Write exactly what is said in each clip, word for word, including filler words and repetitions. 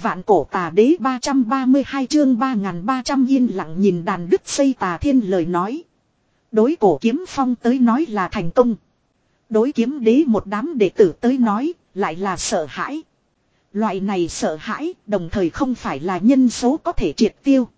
Vạn cổ tà đế ba trăm ba mươi hai chương ba nghìn ba trăm yên lặng nhìn đàn đứt xây Tà Thiên lời nói. Đối cổ kiếm phong tới nói là thành công. Đối kiếm đế một đám đệ tử tới nói lại là sợ hãi. Loại này sợ hãi đồng thời không phải là nhân số có thể triệt tiêu.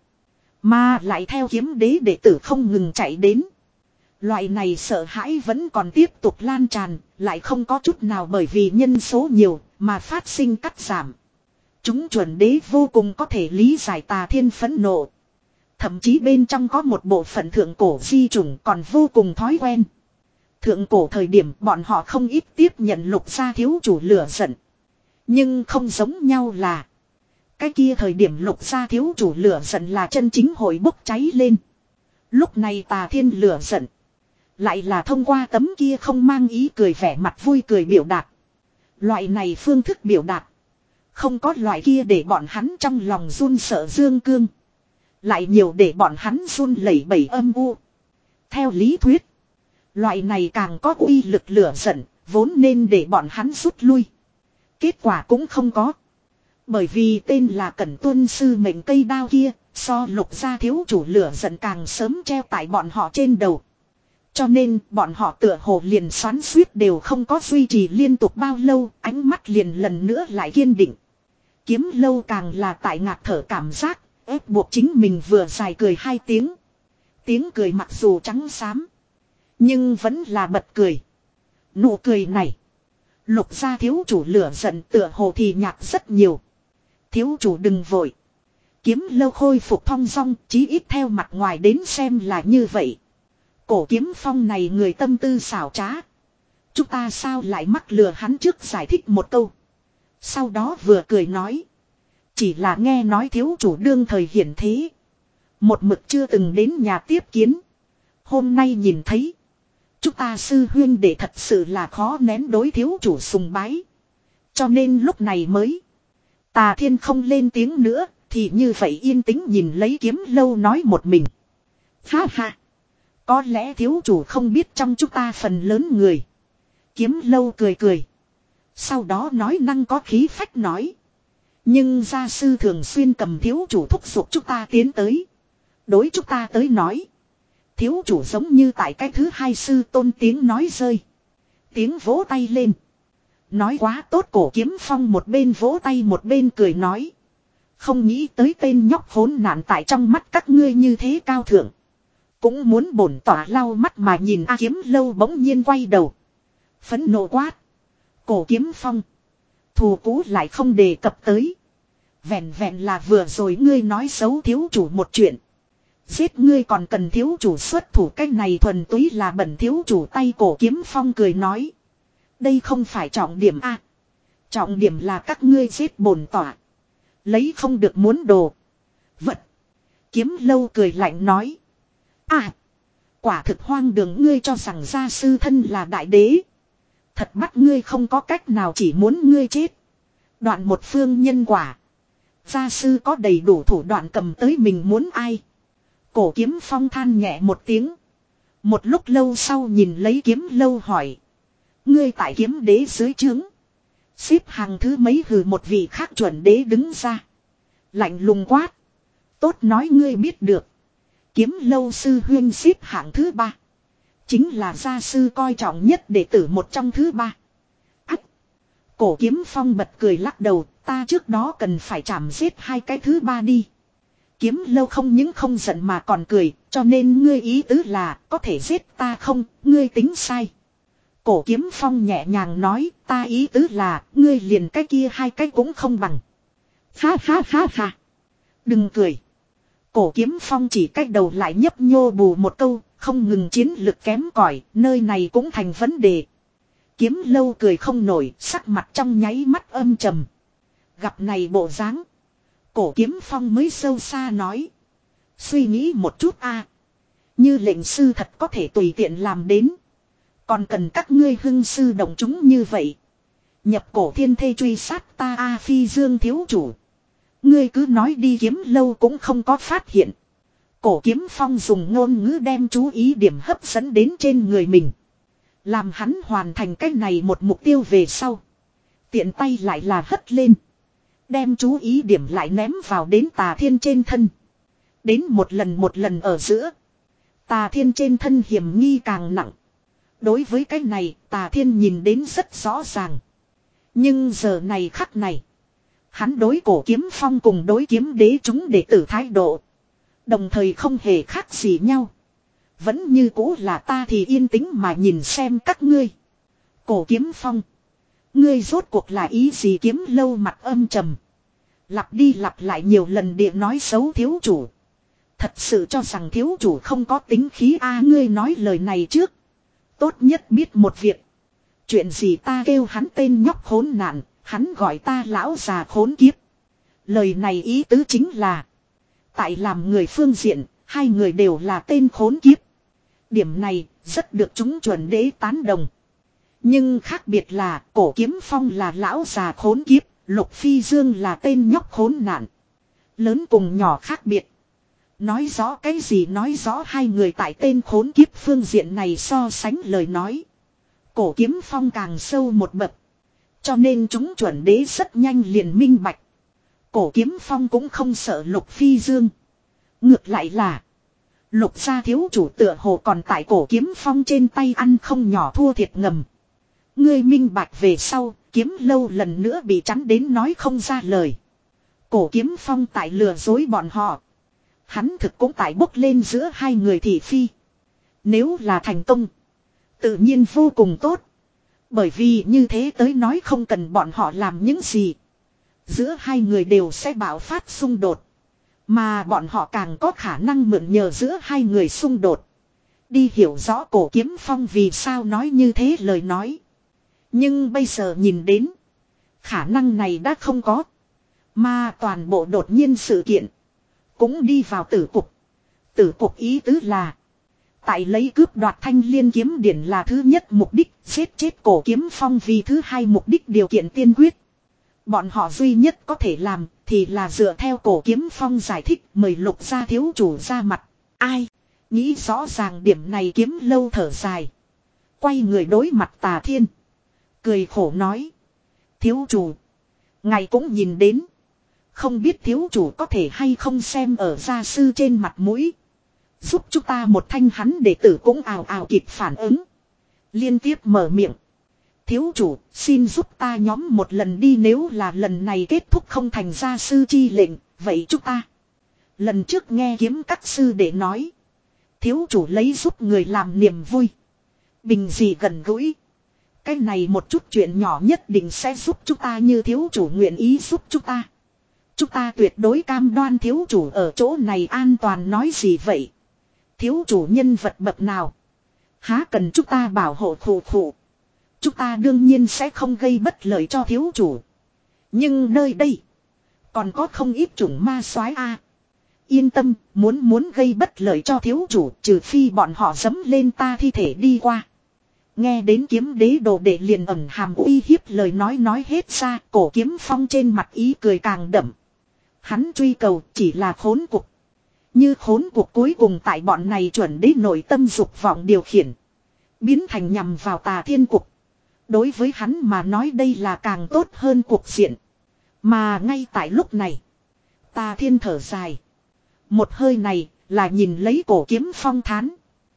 Mà lại theo kiếm đế đệ tử không ngừng chạy đến. Loại này sợ hãi vẫn còn tiếp tục lan tràn, lại không có chút nào bởi vì nhân số nhiều mà phát sinh cắt giảm. Chúng chuẩn đế vô cùng có thể lý giải Tà Thiên phẫn nộ. Thậm chí bên trong có một bộ phận thượng cổ di chủng còn vô cùng thói quen. Thượng cổ thời điểm bọn họ không ít tiếp nhận lục gia thiếu chủ lửa giận. Nhưng không giống nhau là cái kia thời điểm lục gia thiếu chủ lửa giận là chân chính hội bốc cháy lên. Lúc này Tà Thiên lửa giận lại là thông qua tấm kia không mang ý cười vẻ mặt vui cười biểu đạt. Loại này phương thức biểu đạt không có loại kia để bọn hắn trong lòng run sợ dương cương. Lại nhiều để bọn hắn run lẩy bẩy âm u. Theo lý thuyết, loại này càng có uy lực lửa giận, vốn nên để bọn hắn rút lui. Kết quả cũng không có. Bởi vì tên là Cẩn Tuân sư mệnh cây đao kia, so lục gia thiếu chủ lửa giận càng sớm treo tại bọn họ trên đầu. Cho nên bọn họ tựa hồ liền xoắn suýt đều không có duy trì liên tục bao lâu, ánh mắt liền lần nữa lại kiên định. Kiếm lâu càng là tại ngạt thở cảm giác, ép buộc chính mình vừa dài cười hai tiếng. Tiếng cười mặc dù trắng xám, nhưng vẫn là bật cười. Nụ cười này, lục gia thiếu chủ lửa giận tựa hồ thì nhạt rất nhiều. Thiếu chủ đừng vội. Kiếm lâu khôi phục thong dong, chí ít theo mặt ngoài đến xem là như vậy. Cổ kiếm phong này người tâm tư xảo trá. Chúng ta sao lại mắc lừa hắn trước giải thích một câu. Sau đó vừa cười nói. Chỉ là nghe nói thiếu chủ đương thời hiển thế. Một mực chưa từng đến nhà tiếp kiến. Hôm nay nhìn thấy. Chúng ta sư huyên để thật sự là khó nén đối thiếu chủ sùng bái. Cho nên lúc này mới. Tà Thiên không lên tiếng nữa. Thì như vậy yên tĩnh nhìn lấy kiếm lâu nói một mình. Ha ha. Có lẽ thiếu chủ không biết trong chúng ta phần lớn người. Kiếm lâu cười cười. Sau đó nói năng có khí phách nói. Nhưng gia sư thường xuyên cầm thiếu chủ thúc giục chúng ta tiến tới. Đối chúng ta tới nói. Thiếu chủ giống như tại cái thứ hai sư tôn tiếng nói rơi. Tiếng vỗ tay lên. Nói quá tốt cổ kiếm phong một bên vỗ tay một bên cười nói. Không nghĩ tới tên nhóc hỗn nạn tại trong mắt các ngươi như thế cao thượng. Cũng muốn bổn tỏa lau mắt mà nhìn A Kiếm lâu bỗng nhiên quay đầu. Phẫn nộ quát. Cổ kiếm phong. Thù cũ lại không đề cập tới. Vẹn vẹn là vừa rồi ngươi nói xấu thiếu chủ một chuyện. Giết ngươi còn cần thiếu chủ xuất thủ, cách này thuần túy là bẩn thiếu chủ tay. Cổ kiếm phong cười nói. Đây không phải trọng điểm A. Trọng điểm là các ngươi giết bổn tỏa. Lấy không được muốn đồ. Vật. Kiếm lâu cười lạnh nói. À. Quả thực hoang đường, ngươi cho rằng gia sư thân là đại đế. Thật bắt ngươi không có cách nào, chỉ muốn ngươi chết. Đoạn một phương nhân quả. Gia sư có đầy đủ thủ đoạn cầm tới mình muốn ai. Cổ kiếm phong than nhẹ một tiếng. Một lúc lâu sau nhìn lấy kiếm lâu hỏi. Ngươi tại kiếm đế dưới trướng. Xếp hàng thứ mấy? Hừ, một vị khác chuẩn đế đứng ra. Lạnh lùng quát. Tốt nói ngươi biết được. Kiếm lâu sư huyên xếp hạng thứ ba. Chính là gia sư coi trọng nhất đệ tử một trong thứ ba. Ách. Cổ kiếm phong bật cười lắc đầu. Ta trước đó cần phải chảm giết hai cái thứ ba đi. Kiếm lâu không những không giận mà còn cười. Cho nên ngươi ý tứ là có thể giết ta không? Ngươi tính sai. Cổ kiếm phong nhẹ nhàng nói. Ta ý tứ là ngươi liền cái kia hai cái cũng không bằng. Ha ha ha ha. Đừng cười. Cổ kiếm phong chỉ cách đầu lại nhấp nhô bù một câu. Không ngừng chiến lực kém cỏi, nơi này cũng thành vấn đề. Kiếm lâu cười không nổi, sắc mặt trong nháy mắt âm trầm. Gặp này bộ dáng, cổ kiếm phong mới sâu xa nói. Suy nghĩ một chút a, như lệnh sư thật có thể tùy tiện làm đến. Còn cần các ngươi hưng sư động chúng như vậy. Nhập cổ thiên thê truy sát ta a Phi Dương thiếu chủ. Ngươi cứ nói đi. Kiếm lâu cũng không có phát hiện. Cổ kiếm phong dùng ngôn ngữ đem chú ý điểm hấp dẫn đến trên người mình. Làm hắn hoàn thành cái này một mục tiêu về sau. Tiện tay lại là hất lên. Đem chú ý điểm lại ném vào đến Tà Thiên trên thân. Đến một lần một lần ở giữa. Tà Thiên trên thân hiểm nghi càng nặng. Đối với cái này Tà Thiên nhìn đến rất rõ ràng. Nhưng giờ này khắc này. Hắn đối Cổ Kiếm Phong cùng đối kiếm đế chúng đệ tử thái độ. Đồng thời không hề khác gì nhau. Vẫn như cũ là ta thì yên tĩnh mà nhìn xem các ngươi. Cổ Kiếm Phong. Ngươi rốt cuộc là ý gì? Kiếm Lâu mặt âm trầm. Lặp đi lặp lại nhiều lần địa nói xấu thiếu chủ. Thật sự cho rằng thiếu chủ không có tính khí a à, ngươi nói lời này trước. Tốt nhất biết một việc. Chuyện gì ta kêu hắn tên nhóc khốn nạn, hắn gọi ta lão già khốn kiếp. Lời này ý tứ chính là. Tại làm người phương diện, hai người đều là tên khốn kiếp. Điểm này rất được chúng chuẩn đế tán đồng. Nhưng khác biệt là Cổ Kiếm Phong là lão già khốn kiếp, Lục Phi Dương là tên nhóc khốn nạn. Lớn cùng nhỏ khác biệt. Nói rõ cái gì? Nói rõ hai người tại tên khốn kiếp phương diện này so sánh lời nói. Cổ Kiếm Phong càng sâu một bậc. Cho nên chúng chuẩn đế rất nhanh liền minh bạch. Cổ Kiếm Phong cũng không sợ Lục Phi Dương. Ngược lại là Lục gia thiếu chủ tựa hồ còn tại Cổ Kiếm Phong trên tay ăn không nhỏ thua thiệt ngầm. Ngươi minh bạch về sau, Kiếm Lâu lần nữa bị chắn đến nói không ra lời. Cổ Kiếm Phong tại lừa dối bọn họ. Hắn thực cũng tại bốc lên giữa hai người thị phi. Nếu là thành công, tự nhiên vô cùng tốt. Bởi vì như thế tới nói không cần bọn họ làm những gì. Giữa hai người đều sẽ bạo phát xung đột. Mà bọn họ càng có khả năng mượn nhờ giữa hai người xung đột. Đi hiểu rõ Cổ Kiếm Phong vì sao nói như thế lời nói. Nhưng bây giờ nhìn đến. Khả năng này đã không có. Mà toàn bộ đột nhiên sự kiện. Cũng đi vào tử cục. Tử cục ý tứ là. Tại lấy cướp đoạt Thanh Liên kiếm điển là thứ nhất mục đích. Giết chết Cổ Kiếm Phong vì thứ hai mục đích điều kiện tiên quyết. Bọn họ duy nhất có thể làm thì là dựa theo Cổ Kiếm Phong giải thích mời Lục gia thiếu chủ ra mặt. Ai? Nghĩ rõ ràng điểm này Kiếm Lâu thở dài. Quay người đối mặt Tà Thiên. Cười khổ nói. Thiếu chủ. Ngài cũng nhìn đến. Không biết thiếu chủ có thể hay không xem ở gia sư trên mặt mũi. Giúp chúng ta một thanh. Hắn đệ tử cũng ào ào kịp phản ứng. Liên tiếp mở miệng. Thiếu chủ xin giúp ta nhóm một lần đi. Nếu là lần này kết thúc không thành gia sư chi lệnh. Vậy chúng ta. Lần trước nghe kiếm các sư để nói. Thiếu chủ lấy giúp người làm niềm vui. Bình gì gần gũi. Cái này một chút chuyện nhỏ nhất định sẽ giúp chúng ta. Như thiếu chủ nguyện ý giúp chúng ta. Chúng ta tuyệt đối cam đoan thiếu chủ ở chỗ này an toàn. Nói gì vậy? Thiếu chủ nhân vật bậc nào? Há cần chúng ta bảo hộ khổ khổ. Chúng ta đương nhiên sẽ không gây bất lợi cho thiếu chủ. Nhưng nơi đây. Còn có không ít chủng ma soái a. Yên tâm, muốn muốn gây bất lợi cho thiếu chủ. Trừ phi bọn họ dẫm lên ta thi thể đi qua. Nghe đến kiếm đế đồ đệ liền ẩn hàm uy hiếp lời nói nói hết ra. Cổ Kiếm Phong trên mặt ý cười càng đậm. Hắn truy cầu chỉ là khốn cục. Như khốn cục cuối cùng tại bọn này chuẩn đế nội tâm dục vọng điều khiển. Biến thành nhằm vào Tà Thiên cục. Đối với hắn mà nói đây là càng tốt hơn cuộc diện. Mà ngay tại lúc này. Tà Thiên thở dài. Một hơi này là nhìn lấy Cổ Kiếm Phong thán.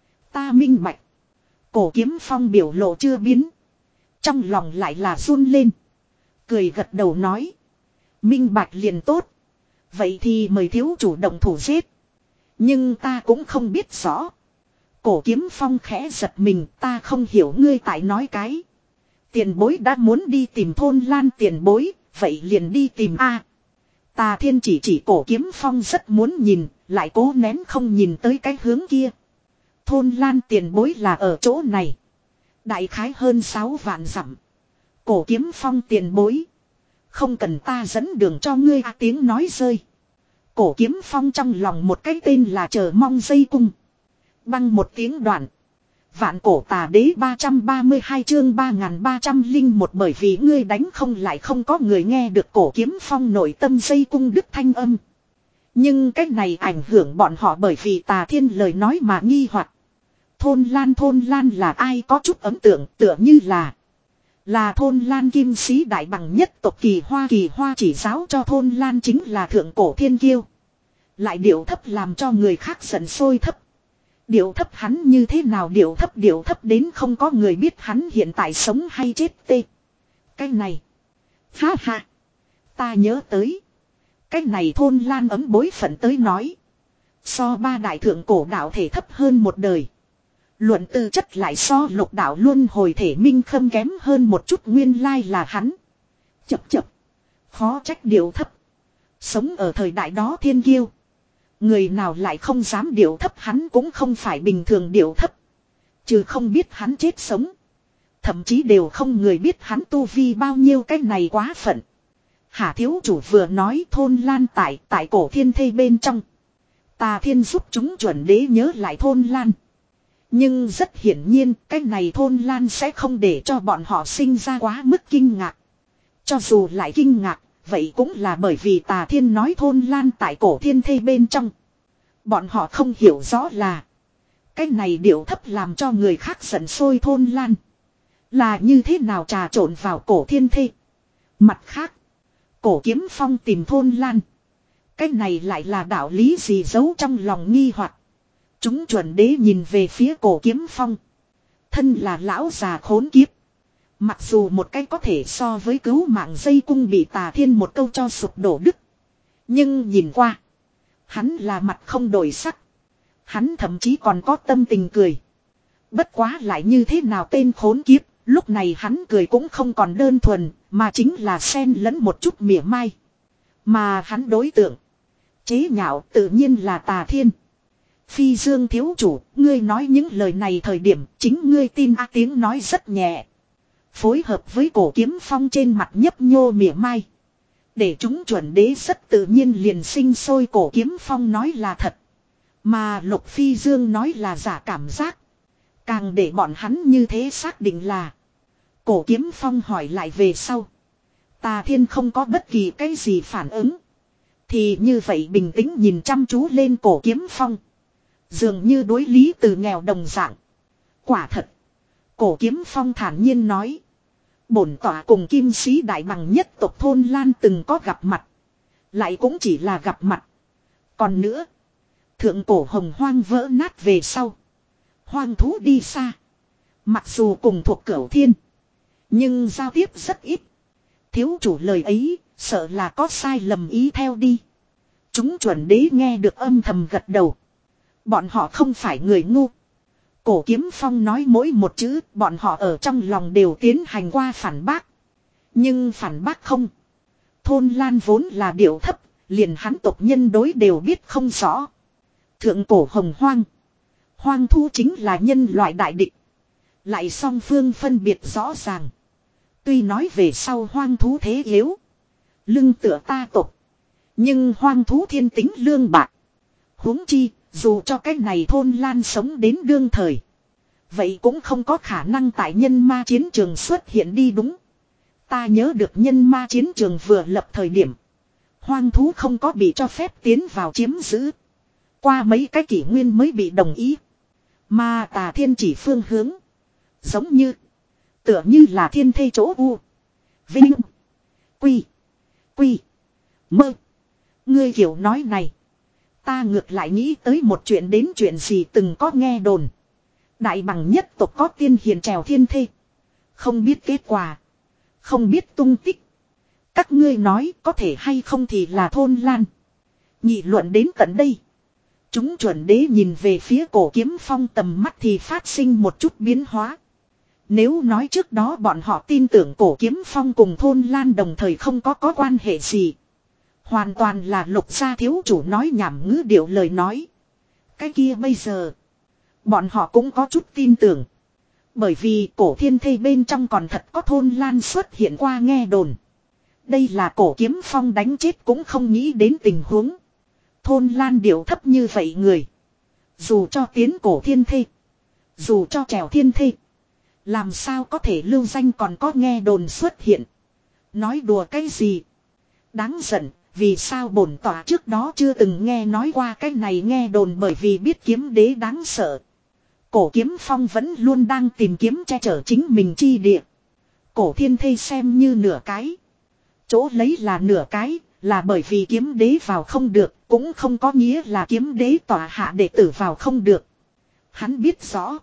Ta minh bạch. Cổ Kiếm Phong biểu lộ chưa biến. Trong lòng lại là run lên. Cười gật đầu nói. Minh bạch liền tốt. Vậy thì mời thiếu chủ động thủ giết. Nhưng ta cũng không biết rõ. Cổ Kiếm Phong khẽ giật mình. Ta không hiểu ngươi tại nói cái. Tiền bối đã muốn đi tìm Thôn Lan tiền bối. Vậy liền đi tìm A. Tà Thiên chỉ chỉ Cổ Kiếm Phong rất muốn nhìn. Lại cố nén không nhìn tới cái hướng kia. Thôn Lan tiền bối là ở chỗ này. Đại khái hơn sáu vạn dặm. Cổ Kiếm Phong tiền bối. Không cần ta dẫn đường cho ngươi. À, tiếng nói rơi. Cổ Kiếm Phong trong lòng một cái tên là chờ mong dây cung. Băng một tiếng đoạn. Vạn cổ tà đế ba trăm ba mươi hai chương ba nghìn ba trăm linh một. Bởi vì ngươi đánh không lại không có người nghe được Cổ Kiếm Phong nội tâm dây cung đức thanh âm. Nhưng cách này ảnh hưởng bọn họ bởi vì Tà Thiên lời nói mà nghi hoặc. Thôn Lan Thôn Lan là ai có chút ấn tượng tựa như là. Là thôn Lan kim sĩ đại bằng nhất tộc Kỳ Hoa. Kỳ Hoa chỉ giáo cho thôn Lan chính là thượng cổ thiên kiêu. Lại điệu thấp làm cho người khác giận sôi thấp. Điệu thấp hắn như thế nào, điệu thấp điệu thấp đến không có người biết hắn hiện tại sống hay chết tê. Cái này. Ha ha. Ta nhớ tới. Cái này thôn Lan ấm bối phận tới nói. So ba đại thượng cổ đạo thể thấp hơn một đời. Luận tư chất lại so lục đạo luân hồi thể minh khâm kém hơn một chút, nguyên lai là hắn. Chập chập. Khó trách điệu thấp. Sống ở thời đại đó thiên kiêu. Người nào lại không dám điệu thấp, hắn cũng không phải bình thường điệu thấp. Trừ không biết hắn chết sống. Thậm chí đều không người biết hắn tu vi bao nhiêu, cái này quá phận. Hà thiếu chủ vừa nói thôn Lan tại tại cổ thiên thây bên trong. Tà Thiên giúp chúng chuẩn đế nhớ lại thôn Lan. Nhưng rất hiển nhiên cái này thôn Lan sẽ không để cho bọn họ sinh ra quá mức kinh ngạc. Cho dù lại kinh ngạc, vậy cũng là bởi vì Tà Thiên nói thôn Lan tại cổ thiên thây bên trong. Bọn họ không hiểu rõ là cái này điệu thấp làm cho người khác giận sôi thôn Lan là như thế nào trà trộn vào cổ thiên thây. Mặt khác, Cổ Kiếm Phong tìm thôn Lan. Cái này lại là đạo lý gì giấu trong lòng nghi hoặc. Chúng chuẩn đế nhìn về phía Cổ Kiếm Phong. Thân là lão già khốn kiếp. Mặc dù một cái có thể so với cứu mạng dây cung bị Tà Thiên một câu cho sụp đổ đứt. Nhưng nhìn qua. Hắn là mặt không đổi sắc. Hắn thậm chí còn có tâm tình cười. Bất quá lại như thế nào tên khốn kiếp. Lúc này hắn cười cũng không còn đơn thuần. Mà chính là xen lẫn một chút mỉa mai. Mà hắn đối tượng. Chế nhạo tự nhiên là Tà Thiên. Phi Dương thiếu chủ, ngươi nói những lời này thời điểm chính ngươi tin a tiếng nói rất nhẹ. Phối hợp với Cổ Kiếm Phong trên mặt nhấp nhô mỉa mai. Để chúng chuẩn đế rất tự nhiên liền sinh sôi Cổ Kiếm Phong nói là thật. Mà Lục Phi Dương nói là giả cảm giác. Càng để bọn hắn như thế xác định là. Cổ Kiếm Phong hỏi lại về sau. Tà Thiên không có bất kỳ cái gì phản ứng. Thì như vậy bình tĩnh nhìn chăm chú lên Cổ Kiếm Phong. Dường như đối lý từ nghèo đồng dạng. Quả thật. Cổ Kiếm Phong thản nhiên nói. Bổn tỏa cùng kim sĩ đại bằng nhất tộc thôn Lan từng có gặp mặt. Lại cũng chỉ là gặp mặt. Còn nữa. Thượng cổ hồng hoang vỡ nát về sau. Hoang thú đi xa. Mặc dù cùng thuộc cửu thiên. Nhưng giao tiếp rất ít. Thiếu chủ lời ấy. Sợ là có sai lầm ý theo đi. Chúng chuẩn đế nghe được âm thầm gật đầu. Bọn họ không phải người ngu. Cổ Kiếm Phong nói mỗi một chữ bọn họ ở trong lòng đều tiến hành qua phản bác. Nhưng phản bác không. Thôn Lan vốn là điệu thấp. Liền hắn tộc nhân đối đều biết không rõ. Thượng cổ hồng hoang. Hoang thu chính là nhân loại đại địch. Lại song phương phân biệt rõ ràng. Tuy nói về sau hoang thú thế yếu. Lưng tựa ta tộc. Nhưng hoang thú thiên tính lương bạc. huống chi, dù cho cái này thôn Lan sống đến đương thời. Vậy cũng không có khả năng tại nhân ma chiến trường xuất hiện đi đúng. Ta nhớ được nhân ma chiến trường vừa lập thời điểm. Hoang thú không có bị cho phép tiến vào chiếm giữ. Qua mấy cái kỷ nguyên mới bị đồng ý. Mà Tà Thiên chỉ phương hướng. Giống như. Tựa như là thiên thê chỗ u. Vinh. Quy. Quy. Mơ. Ngươi kiểu nói này. Ta ngược lại nghĩ tới một chuyện đến chuyện gì từng có nghe đồn. Đại bằng nhất tộc có tiên hiền trèo thiên thê. Không biết kết quả. Không biết tung tích. Các ngươi nói có thể hay không thì là thôn Lan. Nghị luận đến tận đây. Chúng chuẩn đế nhìn về phía Cổ Kiếm Phong tầm mắt thì phát sinh một chút biến hóa. Nếu nói trước đó bọn họ tin tưởng Cổ Kiếm Phong cùng thôn Lan đồng thời không có có quan hệ gì. Hoàn toàn là Lục gia thiếu chủ nói nhảm ngữ điệu lời nói. Cái kia bây giờ. Bọn họ cũng có chút tin tưởng. Bởi vì cổ thiên thây bên trong còn thật có thôn Lan xuất hiện qua nghe đồn. Đây là Cổ Kiếm Phong đánh chết cũng không nghĩ đến tình huống. Thôn Lan điệu thấp như vậy người. Dù cho tiến cổ thiên thây. Dù cho trèo thiên thây. Làm sao có thể lưu danh còn có nghe đồn xuất hiện. Nói đùa cái gì. Đáng giận. Vì sao bổn tỏa trước đó chưa từng nghe nói qua cái này nghe đồn bởi vì biết kiếm đế đáng sợ. Cổ Kiếm Phong vẫn luôn đang tìm kiếm che chở chính mình chi địa. Cổ thiên thây xem như nửa cái. Chỗ lấy là nửa cái, là bởi vì kiếm đế vào không được, cũng không có nghĩa là kiếm đế tỏa hạ đệ tử vào không được. Hắn biết rõ.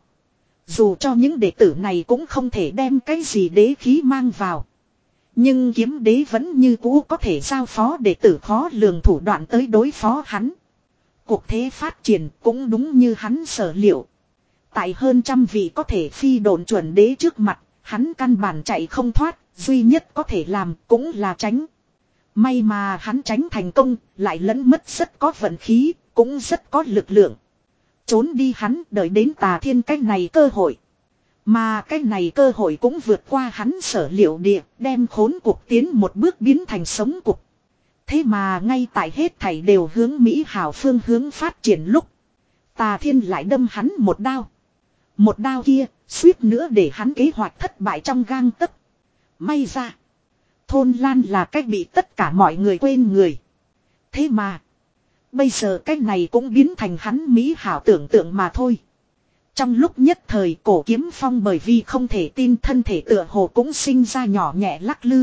Dù cho những đệ tử này cũng không thể đem cái gì đế khí mang vào. Nhưng kiếm đế vẫn như cũ có thể giao phó đệ tử khó lường thủ đoạn tới đối phó hắn. Cuộc thế phát triển cũng đúng như hắn sở liệu. Tại hơn trăm vị có thể phi độn chuẩn đế trước mặt, hắn căn bản chạy không thoát, duy nhất có thể làm cũng là tránh. May mà hắn tránh thành công, lại lẫn mất rất có vận khí, cũng rất có lực lượng. Trốn đi hắn đợi đến Tà Thiên cái này cơ hội. Mà cái này cơ hội cũng vượt qua hắn sở liệu địa, đem khốn cuộc tiến một bước biến thành sống cuộc. Thế mà ngay tại hết thảy đều hướng Mỹ hảo phương hướng phát triển lúc. Tà Thiên lại đâm hắn một đao. Một đao kia, suýt nữa để hắn kế hoạch thất bại trong gang tấc. May ra. Thôn Lan là cách bị tất cả mọi người quên người. Thế mà. Bây giờ cái này cũng biến thành hắn Mỹ hảo tưởng tượng mà thôi. Trong lúc nhất thời Cổ Kiếm Phong bởi vì không thể tin thân thể tựa hồ cũng sinh ra nhỏ nhẹ lắc lư.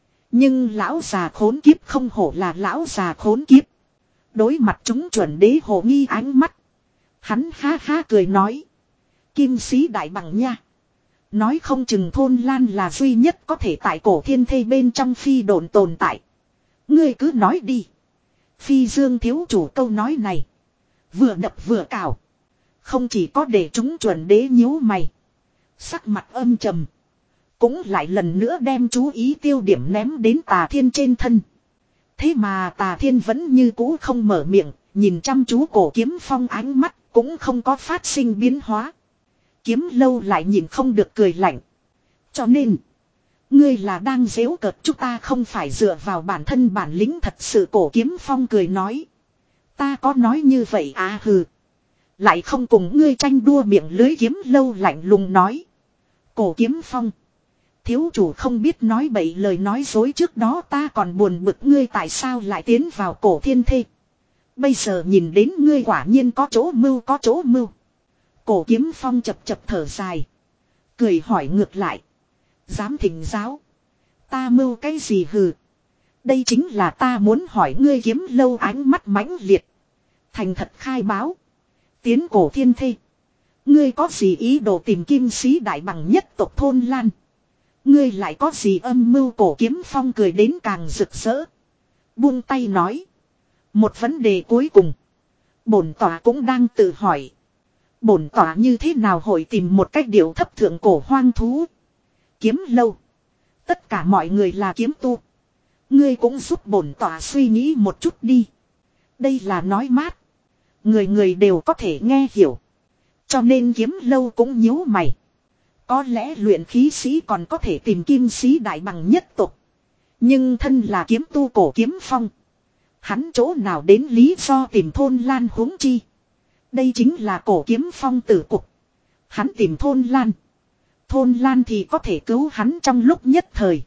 Nhưng lão già khốn kiếp không hổ là lão già khốn kiếp. Đối mặt chúng chuẩn đế hồ nghi ánh mắt. Hắn ha ha cười nói. Kim sĩ đại bằng nha. Nói không chừng Thôn Lan là duy nhất có thể tại cổ thiên thây bên trong phi độn tồn tại. Ngươi cứ nói đi. Phi Dương thiếu chủ câu nói này. Vừa đập vừa cào. Không chỉ có để chúng chuẩn đế nhíu mày. Sắc mặt âm trầm. Cũng lại lần nữa đem chú ý tiêu điểm ném đến Tà Thiên trên thân. Thế mà Tà Thiên vẫn như cũ không mở miệng. Nhìn chăm chú Cổ Kiếm Phong ánh mắt cũng không có phát sinh biến hóa. Kiếm Lâu lại nhìn không được cười lạnh. Cho nên. Ngươi là đang giễu cợt chúng ta không phải dựa vào bản thân bản lĩnh thật sự. Cổ Kiếm Phong cười nói. Ta có nói như vậy à hừ. Lại không cùng ngươi tranh đua miệng lưới. Kiếm Lâu lạnh lùng nói. Cổ Kiếm Phong. Thiếu chủ không biết nói bậy lời nói dối, trước đó ta còn buồn bực ngươi tại sao lại tiến vào cổ thiên thê. Bây giờ nhìn đến ngươi quả nhiên có chỗ mưu có chỗ mưu. Cổ Kiếm Phong chập chập thở dài. Cười hỏi ngược lại. Dám thỉnh giáo. Ta mưu cái gì hừ. Đây chính là ta muốn hỏi ngươi. Kiếm Lâu ánh mắt mãnh liệt. Thành thật khai báo. Tiến cổ thiên thê. Ngươi có gì ý đồ tìm kim sĩ đại bằng nhất tộc Thôn Lan. Ngươi lại có gì âm mưu. Cổ Kiếm Phong cười đến càng rực rỡ. Buông tay nói. Một vấn đề cuối cùng. Bổn tỏa cũng đang tự hỏi. Bổn tỏa như thế nào hội tìm một cách điệu thấp thượng cổ hoang thú. Kiếm Lâu. Tất cả mọi người là kiếm tu. Ngươi cũng giúp bổn tỏa suy nghĩ một chút đi. Đây là nói mát. Người người đều có thể nghe hiểu. Cho nên Kiếm Lâu cũng nhíu mày. Có lẽ luyện khí sĩ còn có thể tìm kim sĩ đại bằng nhất tục. Nhưng thân là kiếm tu Cổ Kiếm Phong. Hắn chỗ nào đến lý do tìm Thôn Lan huống chi. Đây chính là Cổ Kiếm Phong tử cục. Hắn tìm Thôn Lan. Thôn Lan thì có thể cứu hắn trong lúc nhất thời.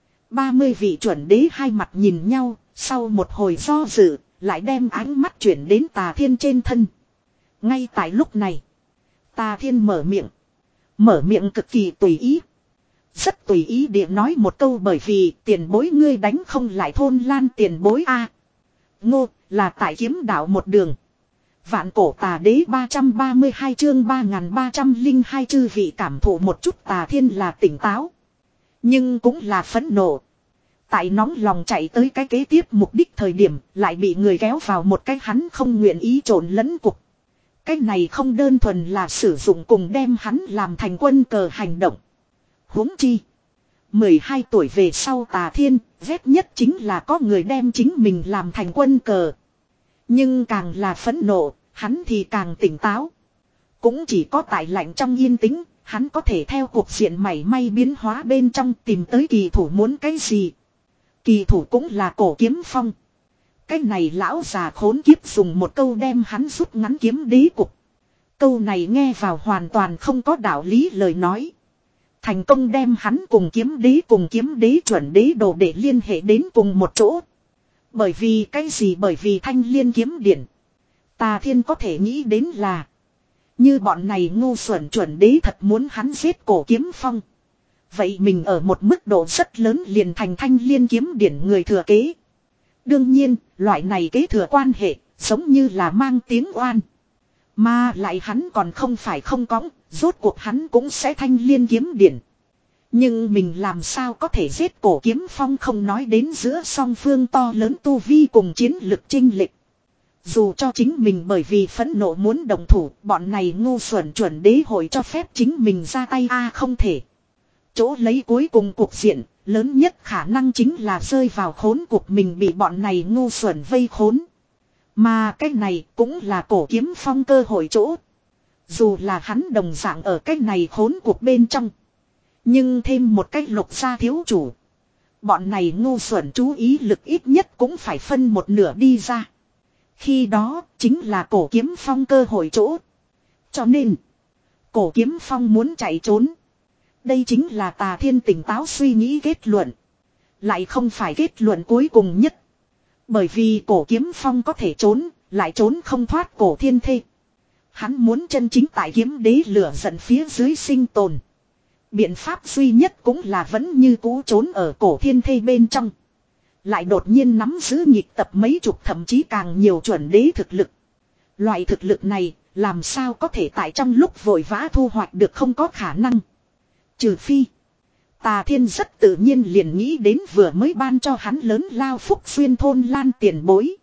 ba mươi vị chuẩn đế hai mặt nhìn nhau. Sau một hồi do dự. Lại đem ánh mắt chuyển đến Tà Thiên trên thân. Ngay tại lúc này. Tà Thiên mở miệng. Mở miệng cực kỳ tùy ý. Rất tùy ý địa nói một câu, bởi vì tiền bối ngươi đánh không lại Thôn Lan tiền bối a. Ngô là tại kiếm đạo một đường. Vạn cổ tà đế ba trăm ba mươi hai chương ba nghìn ba trăm lẻ hai. Chư vị cảm thụ một chút. Tà Thiên là tỉnh táo. Nhưng cũng là phẫn nộ. Tại nóng lòng chạy tới cái kế tiếp mục đích thời điểm. Lại bị người kéo vào một cái hắn không nguyện ý trộn lẫn cục. Cái này không đơn thuần là sử dụng cùng đem hắn làm thành quân cờ hành động. Huống chi. mười hai tuổi về sau Tà Thiên, ghét nhất chính là có người đem chính mình làm thành quân cờ. Nhưng càng là phẫn nộ, hắn thì càng tỉnh táo. Cũng chỉ có tại lạnh trong yên tĩnh, hắn có thể theo cuộc diện mảy may biến hóa bên trong tìm tới kỳ thủ muốn cái gì. Kỳ thủ cũng là Cổ Kiếm Phong. Cái này lão già khốn kiếp dùng một câu đem hắn rút ngắn kiếm đế cục. Câu này nghe vào hoàn toàn không có đạo lý lời nói. Thành công đem hắn cùng kiếm đế cùng kiếm đế chuẩn đế đồ để liên hệ đến cùng một chỗ. Bởi vì cái gì? Bởi vì Thanh Liên kiếm điển. Tà Thiên có thể nghĩ đến là. Như bọn này ngu xuẩn chuẩn đế thật muốn hắn giết Cổ Kiếm Phong. vậy mình ở một mức độ rất lớn liền thành Thanh Liên kiếm điển người thừa kế. Đương nhiên, loại này kế thừa quan hệ, giống như là mang tiếng oan. Mà lại hắn còn không phải không cõng, rốt cuộc hắn cũng sẽ Thanh Liên kiếm điển. Nhưng mình làm sao có thể giết Cổ Kiếm Phong không nói đến giữa song phương to lớn tu vi cùng chiến lực chênh lệch. Dù cho chính mình bởi vì phẫn nộ muốn đồng thủ, bọn này ngu xuẩn chuẩn đế hội cho phép chính mình ra tay a không thể. Chỗ lấy cuối cùng cuộc diện, lớn nhất khả năng chính là rơi vào khốn cuộc mình bị bọn này ngu xuẩn vây khốn. Mà cái này cũng là Cổ Kiếm Phong cơ hội chỗ. Dù là hắn đồng dạng ở cái này khốn cuộc bên trong. Nhưng thêm một cách lục gia thiếu chủ. Bọn này ngu xuẩn chú ý lực ít nhất cũng phải phân một nửa đi ra. Khi đó chính là Cổ Kiếm Phong cơ hội chỗ. Cho nên Cổ Kiếm Phong muốn chạy trốn. Đây chính là Tà Thiên tỉnh táo suy nghĩ kết luận. Lại không phải kết luận cuối cùng nhất. Bởi vì Cổ Kiếm Phong có thể trốn, lại trốn không thoát Cổ Thiên Thê. Hắn muốn chân chính tại kiếm đế lửa giận phía dưới sinh tồn. Biện pháp duy nhất cũng là vẫn như cũ trốn ở Cổ Thiên Thê bên trong. Lại đột nhiên nắm giữ nhịp tập mấy chục thậm chí càng nhiều chuẩn đế thực lực. Loại thực lực này làm sao có thể tại trong lúc vội vã thu hoạch được không có khả năng. Trừ phi Tà Thiên rất tự nhiên liền nghĩ đến vừa mới ban cho hắn lớn lao phúc xuyên thôn lan tiền bối.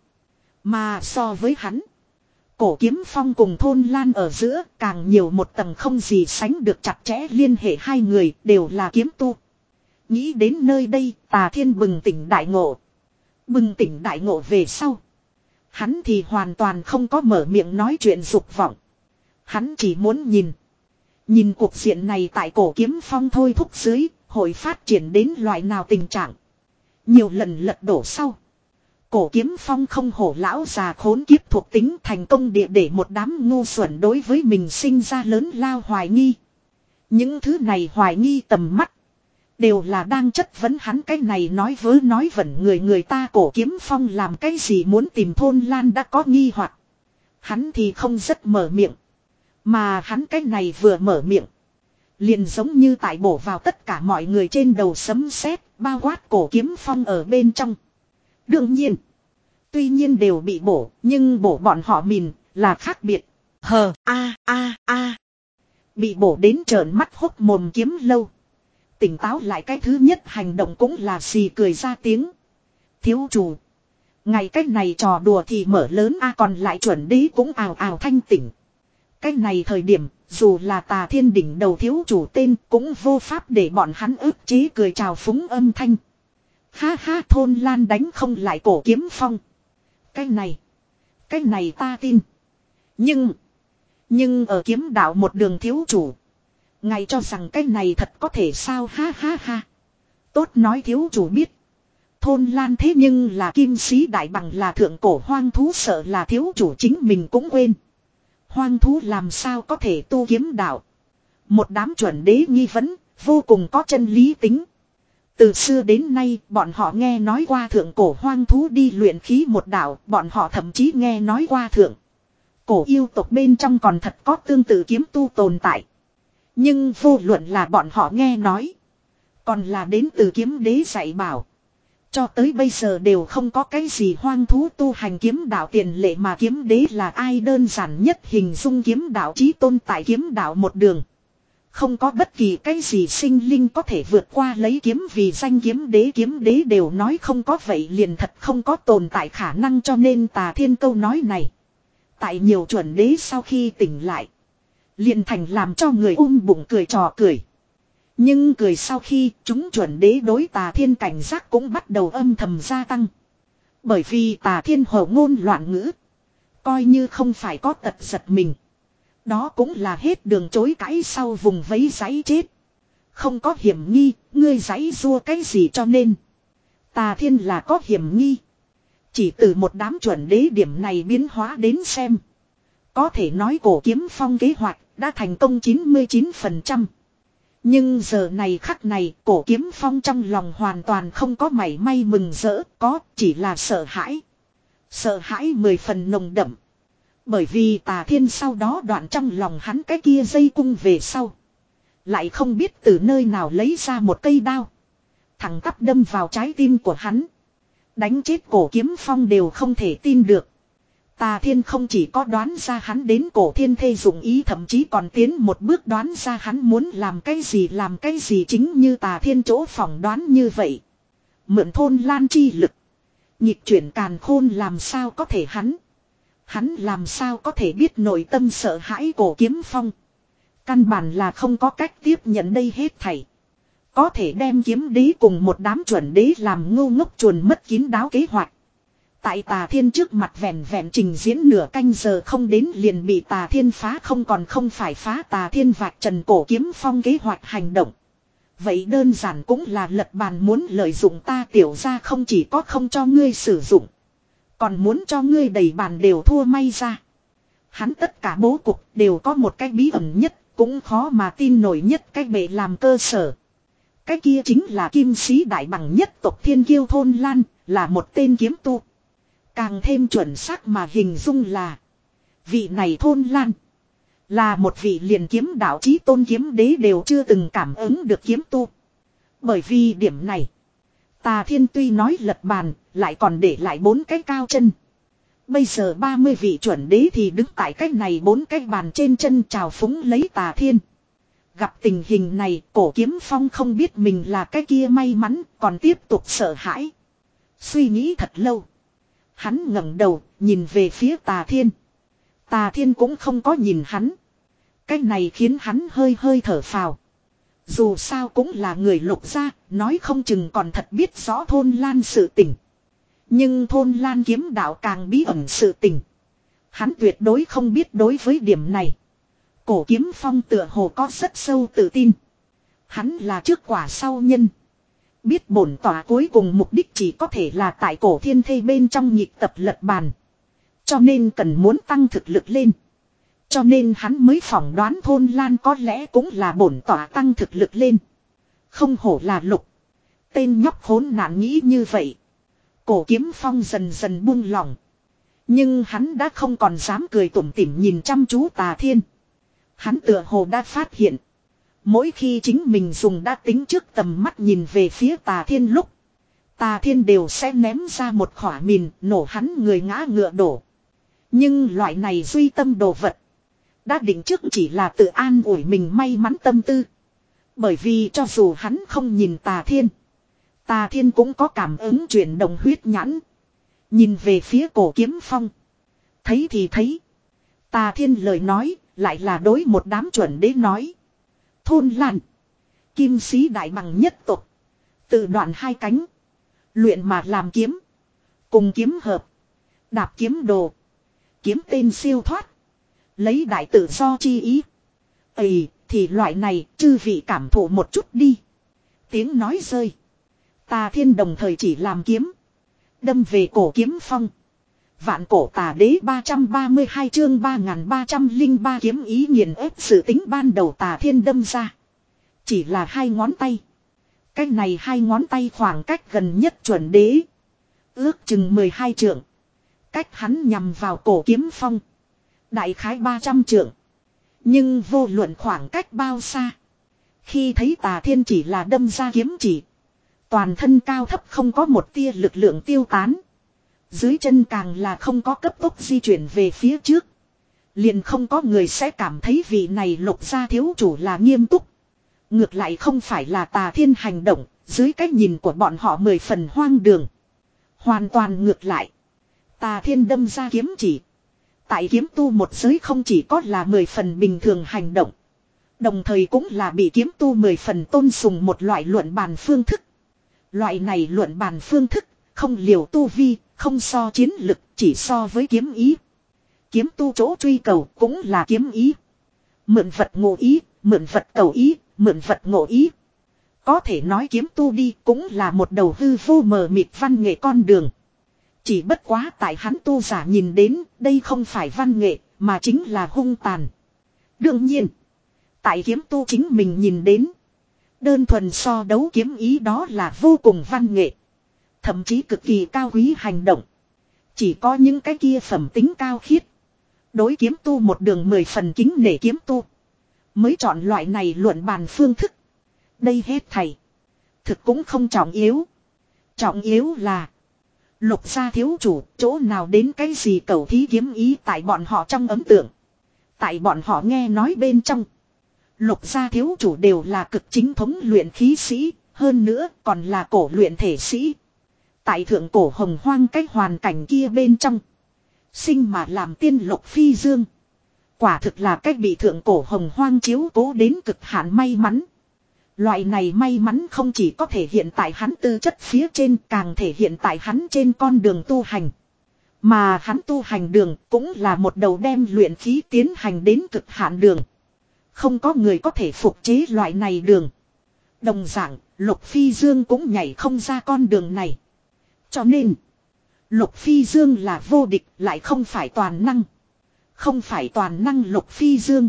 Mà so với hắn, Cổ Kiếm Phong cùng thôn lan ở giữa càng nhiều một tầng không gì sánh được chặt chẽ liên hệ hai người đều là kiếm tu. Nghĩ đến nơi đây Tà Thiên bừng tỉnh đại ngộ. Bừng tỉnh đại ngộ về sau, hắn thì hoàn toàn không có mở miệng nói chuyện dục vọng. Hắn chỉ muốn nhìn. Nhìn cuộc diện này tại Cổ Kiếm Phong thôi thúc dưới, hội phát triển đến loại nào tình trạng. Nhiều lần lật đổ sau, Cổ Kiếm Phong không hổ lão già khốn kiếp thuộc tính thành công địa để một đám ngu xuẩn đối với mình sinh ra lớn lao hoài nghi. Những thứ này hoài nghi tầm mắt đều là đang chất vấn hắn cái này nói vớ nói vẩn người người ta Cổ Kiếm Phong làm cái gì muốn tìm thôn lan đã có nghi hoặc. Hắn thì không rất mở miệng. Mà hắn cái này vừa mở miệng. Liền giống như tại bổ vào tất cả mọi người trên đầu sấm sét, bao quát Cổ Kiếm Phong ở bên trong. Đương nhiên. Tuy nhiên đều bị bổ, nhưng bổ bọn họ mìn là khác biệt. Hờ a a a. Bị bổ đến trợn mắt hốc mồm Kiếm Lâu. Tỉnh táo lại cái thứ nhất hành động cũng là xì cười ra tiếng. Thiếu chủ. Ngày cách này trò đùa thì mở lớn a còn lại chuẩn đế cũng ào ào thanh tỉnh. Cái này thời điểm, dù là Tà Thiên đỉnh đầu thiếu chủ tên cũng vô pháp để bọn hắn ức chế cười chào phúng âm thanh. Ha ha thôn lan đánh không lại Cổ Kiếm Phong. Cái này, cái này ta tin. Nhưng, nhưng ở kiếm đạo một đường thiếu chủ. Ngài cho rằng cái này thật có thể sao ha ha ha. Tốt nói thiếu chủ biết. Thôn lan thế nhưng là kim sĩ đại bằng là thượng cổ hoang thú sợ là thiếu chủ chính mình cũng quên. Hoang thú làm sao có thể tu kiếm đạo. Một đám chuẩn đế nghi vấn, vô cùng có chân lý tính. Từ xưa đến nay, bọn họ nghe nói qua thượng cổ hoang thú đi luyện khí một đạo, bọn họ thậm chí nghe nói qua thượng cổ yêu tộc bên trong còn thật có tương tự kiếm tu tồn tại. Nhưng vô luận là bọn họ nghe nói, còn là đến từ kiếm đế dạy bảo. Cho tới bây giờ đều không có cái gì hoang thú tu hành kiếm đạo tiền lệ mà kiếm đế là ai đơn giản nhất hình dung kiếm đạo chí tôn tại kiếm đạo một đường. Không có bất kỳ cái gì sinh linh có thể vượt qua lấy kiếm vì danh kiếm đế kiếm đế đều nói không có vậy liền thật không có tồn tại khả năng cho nên Tà Thiên câu nói này. Tại nhiều chuẩn đế sau khi tỉnh lại. Liền thành làm cho người ôm bụng cười trò cười. Nhưng cười sau khi chúng chuẩn đế đối Tà Thiên cảnh giác cũng bắt đầu âm thầm gia tăng. Bởi vì Tà Thiên hồ ngôn loạn ngữ. Coi như không phải có tật giật mình. Đó cũng là hết đường chối cãi sau vùng vấy giấy chết. Không có hiểm nghi, ngươi giấy rua cái gì cho nên. Tà Thiên là có hiểm nghi. Chỉ từ một đám chuẩn đế điểm này biến hóa đến xem. Có thể nói Cổ Kiếm Phong kế hoạch đã thành công chín mươi chín phần trăm. Nhưng giờ này khắc này Cổ Kiếm Phong trong lòng hoàn toàn không có mảy may mừng rỡ, có chỉ là sợ hãi. Sợ hãi mười phần nồng đậm. Bởi vì Tà Thiên sau đó đoạn trong lòng hắn cái kia dây cung về sau. Lại không biết từ nơi nào lấy ra một cây đao. Thẳng tắp đâm vào trái tim của hắn. Đánh chết Cổ Kiếm Phong đều không thể tin được. Tà Thiên không chỉ có đoán ra hắn đến Cổ Thiên Thê dụng ý, thậm chí còn tiến một bước đoán ra hắn muốn làm cái gì làm cái gì, chính như Tà Thiên chỗ phỏng đoán như vậy. Mượn thôn lan chi lực. Nhịp chuyển càn khôn, làm sao có thể hắn. Hắn làm sao có thể biết nội tâm sợ hãi Cổ Kiếm Phong. Căn bản là không có cách tiếp nhận đây hết thảy. Có thể đem kiếm đế cùng một đám chuẩn đế làm ngu ngốc chuồn mất kín đáo kế hoạch. Tại Tà Thiên trước mặt vẹn vẹn trình diễn nửa canh giờ không đến liền bị Tà Thiên phá, không còn không phải phá Tà Thiên vạch trần Cổ Kiếm Phong kế hoạch hành động. Vậy đơn giản cũng là lật bàn, muốn lợi dụng ta tiểu ra không chỉ có không cho ngươi sử dụng. Còn muốn cho ngươi đầy bàn đều thua may ra. Hắn tất cả bố cục đều có một cái bí ẩn nhất, cũng khó mà tin nổi nhất cái bệ làm cơ sở. Cái kia chính là kim sĩ đại bằng nhất tộc Thiên Kiêu Thôn Lan, là một tên kiếm tu. Càng thêm chuẩn xác mà hình dung là vị này Thôn Lan là một vị liền kiếm đạo chí tôn kiếm đế đều chưa từng cảm ứng được kiếm tu. Bởi vì điểm này, Tà Thiên tuy nói lật bàn, lại còn để lại bốn cái cao chân. Bây giờ ba mươi vị chuẩn đế thì đứng tại cái này bốn cái bàn trên chân chào phúng lấy Tà Thiên. Gặp tình hình này, Cổ Kiếm Phong không biết mình là cái kia may mắn, còn tiếp tục sợ hãi. Suy nghĩ thật lâu. Hắn ngẩng đầu, nhìn về phía Tà Thiên. Tà Thiên cũng không có nhìn hắn. Cái này khiến hắn hơi hơi thở phào. Dù sao cũng là người Lục gia, nói không chừng còn thật biết rõ Thôn Lan sự tình. Nhưng Thôn Lan kiếm đạo càng bí ẩn sự tình. Hắn tuyệt đối không biết. Đối với điểm này, Cổ Kiếm Phong tựa hồ có rất sâu tự tin. Hắn là trước quả sau nhân. Biết bổn tỏa cuối cùng mục đích chỉ có thể là tại Cổ Thiên Thê bên trong nhịp tập lật bàn. Cho nên cần muốn tăng thực lực lên. Cho nên hắn mới phỏng đoán Thôn Lan có lẽ cũng là bổn tỏa tăng thực lực lên. Không hổ là Lục. Tên nhóc khốn nạn nghĩ như vậy. Cổ Kiếm Phong dần dần buông lỏng. Nhưng hắn đã không còn dám cười tủm tỉm nhìn chăm chú Tà Thiên. Hắn tựa hồ đã phát hiện. Mỗi khi chính mình dùng đa tính trước tầm mắt nhìn về phía Tà Thiên lúc, Tà Thiên đều sẽ ném ra một khỏa mìn nổ hắn người ngã ngựa đổ. Nhưng loại này duy tâm đồ vật đã định trước chỉ là tự an ủi mình may mắn tâm tư. Bởi vì cho dù hắn không nhìn Tà Thiên, Tà Thiên cũng có cảm ứng chuyển động huyết nhãn. Nhìn về phía Cổ Kiếm Phong. Thấy thì thấy. Tà Thiên lời nói lại là đối một đám chuẩn đế nói. Thôn Lan, kim sĩ đại bằng nhất tộc, tự đoạn hai cánh, luyện mà làm kiếm, cùng kiếm hợp, đạp kiếm đồ, kiếm tên siêu thoát, lấy đại tự do chi ý. Ây, thì loại này chư vị cảm thụ một chút đi. Tiếng nói rơi, Tà Thiên đồng thời chỉ làm kiếm, đâm về Cổ Kiếm Phong. Vạn Cổ Tà Đế ba trăm ba mươi hai chương ba nghìn ba trăm lẻ ba kiếm ý nghiền ép sự tính ban đầu Tà Thiên đâm ra. Chỉ là hai ngón tay. Cái này hai ngón tay khoảng cách gần nhất chuẩn đế. Ước chừng mười hai trượng. Cách hắn nhằm vào Cổ Kiếm Phong. Đại khái ba trăm trượng. Nhưng vô luận khoảng cách bao xa. Khi thấy Tà Thiên chỉ là đâm ra kiếm chỉ. Toàn thân cao thấp không có một tia lực lượng tiêu tán. Dưới chân càng là không có cấp tốc di chuyển về phía trước. Liền không có người sẽ cảm thấy vị này Lục gia thiếu chủ là nghiêm túc. Ngược lại không phải là Tà Thiên hành động, dưới cái nhìn của bọn họ mười phần hoang đường. Hoàn toàn ngược lại. Tà Thiên đâm ra kiếm chỉ. Tại kiếm tu một giới không chỉ có là mười phần bình thường hành động. Đồng thời cũng là bị kiếm tu mười phần tôn sùng một loại luận bàn phương thức. Loại này luận bàn phương thức, không liều tu vi, không so chiến lực, chỉ so với kiếm ý. Kiếm tu chỗ truy cầu cũng là kiếm ý. Mượn vật ngộ ý, mượn vật cầu ý, mượn vật ngộ ý. Có thể nói kiếm tu đi cũng là một đầu hư vô mờ mịt văn nghệ con đường. Chỉ bất quá tại hắn tu giả nhìn đến, đây không phải văn nghệ, mà chính là hung tàn. Đương nhiên, tại kiếm tu chính mình nhìn đến, đơn thuần so đấu kiếm ý đó là vô cùng văn nghệ. Thậm chí cực kỳ cao quý hành động. Chỉ có những cái kia phẩm tính cao khiết. Đối kiếm tu một đường mười phần kính nể kiếm tu. Mới chọn loại này luận bàn phương thức. Đây hết thầy. Thực cũng không trọng yếu. Trọng yếu là. Lục gia thiếu chủ chỗ nào đến cái gì cầu thí kiếm ý tại bọn họ trong ấn tượng. Tại bọn họ nghe nói bên trong. Lục gia thiếu chủ đều là cực chính thống luyện khí sĩ. Hơn nữa còn là cổ luyện thể sĩ. Tại thượng cổ hồng hoang cái hoàn cảnh kia bên trong. Sinh mà làm tiên lục phi dương. Quả thực là cách bị thượng cổ hồng hoang chiếu cố đến cực hạn may mắn. Loại này may mắn không chỉ có thể hiện tại hắn tư chất phía trên, càng thể hiện tại hắn trên con đường tu hành. Mà hắn tu hành đường cũng là một đầu đem luyện khí tiến hành đến cực hạn đường. Không có người có thể phục chế loại này đường. Đồng dạng, Lục Phi Dương cũng nhảy không ra con đường này. Cho nên, Lục Phi Dương là vô địch lại không phải toàn năng. Không phải toàn năng Lục Phi Dương.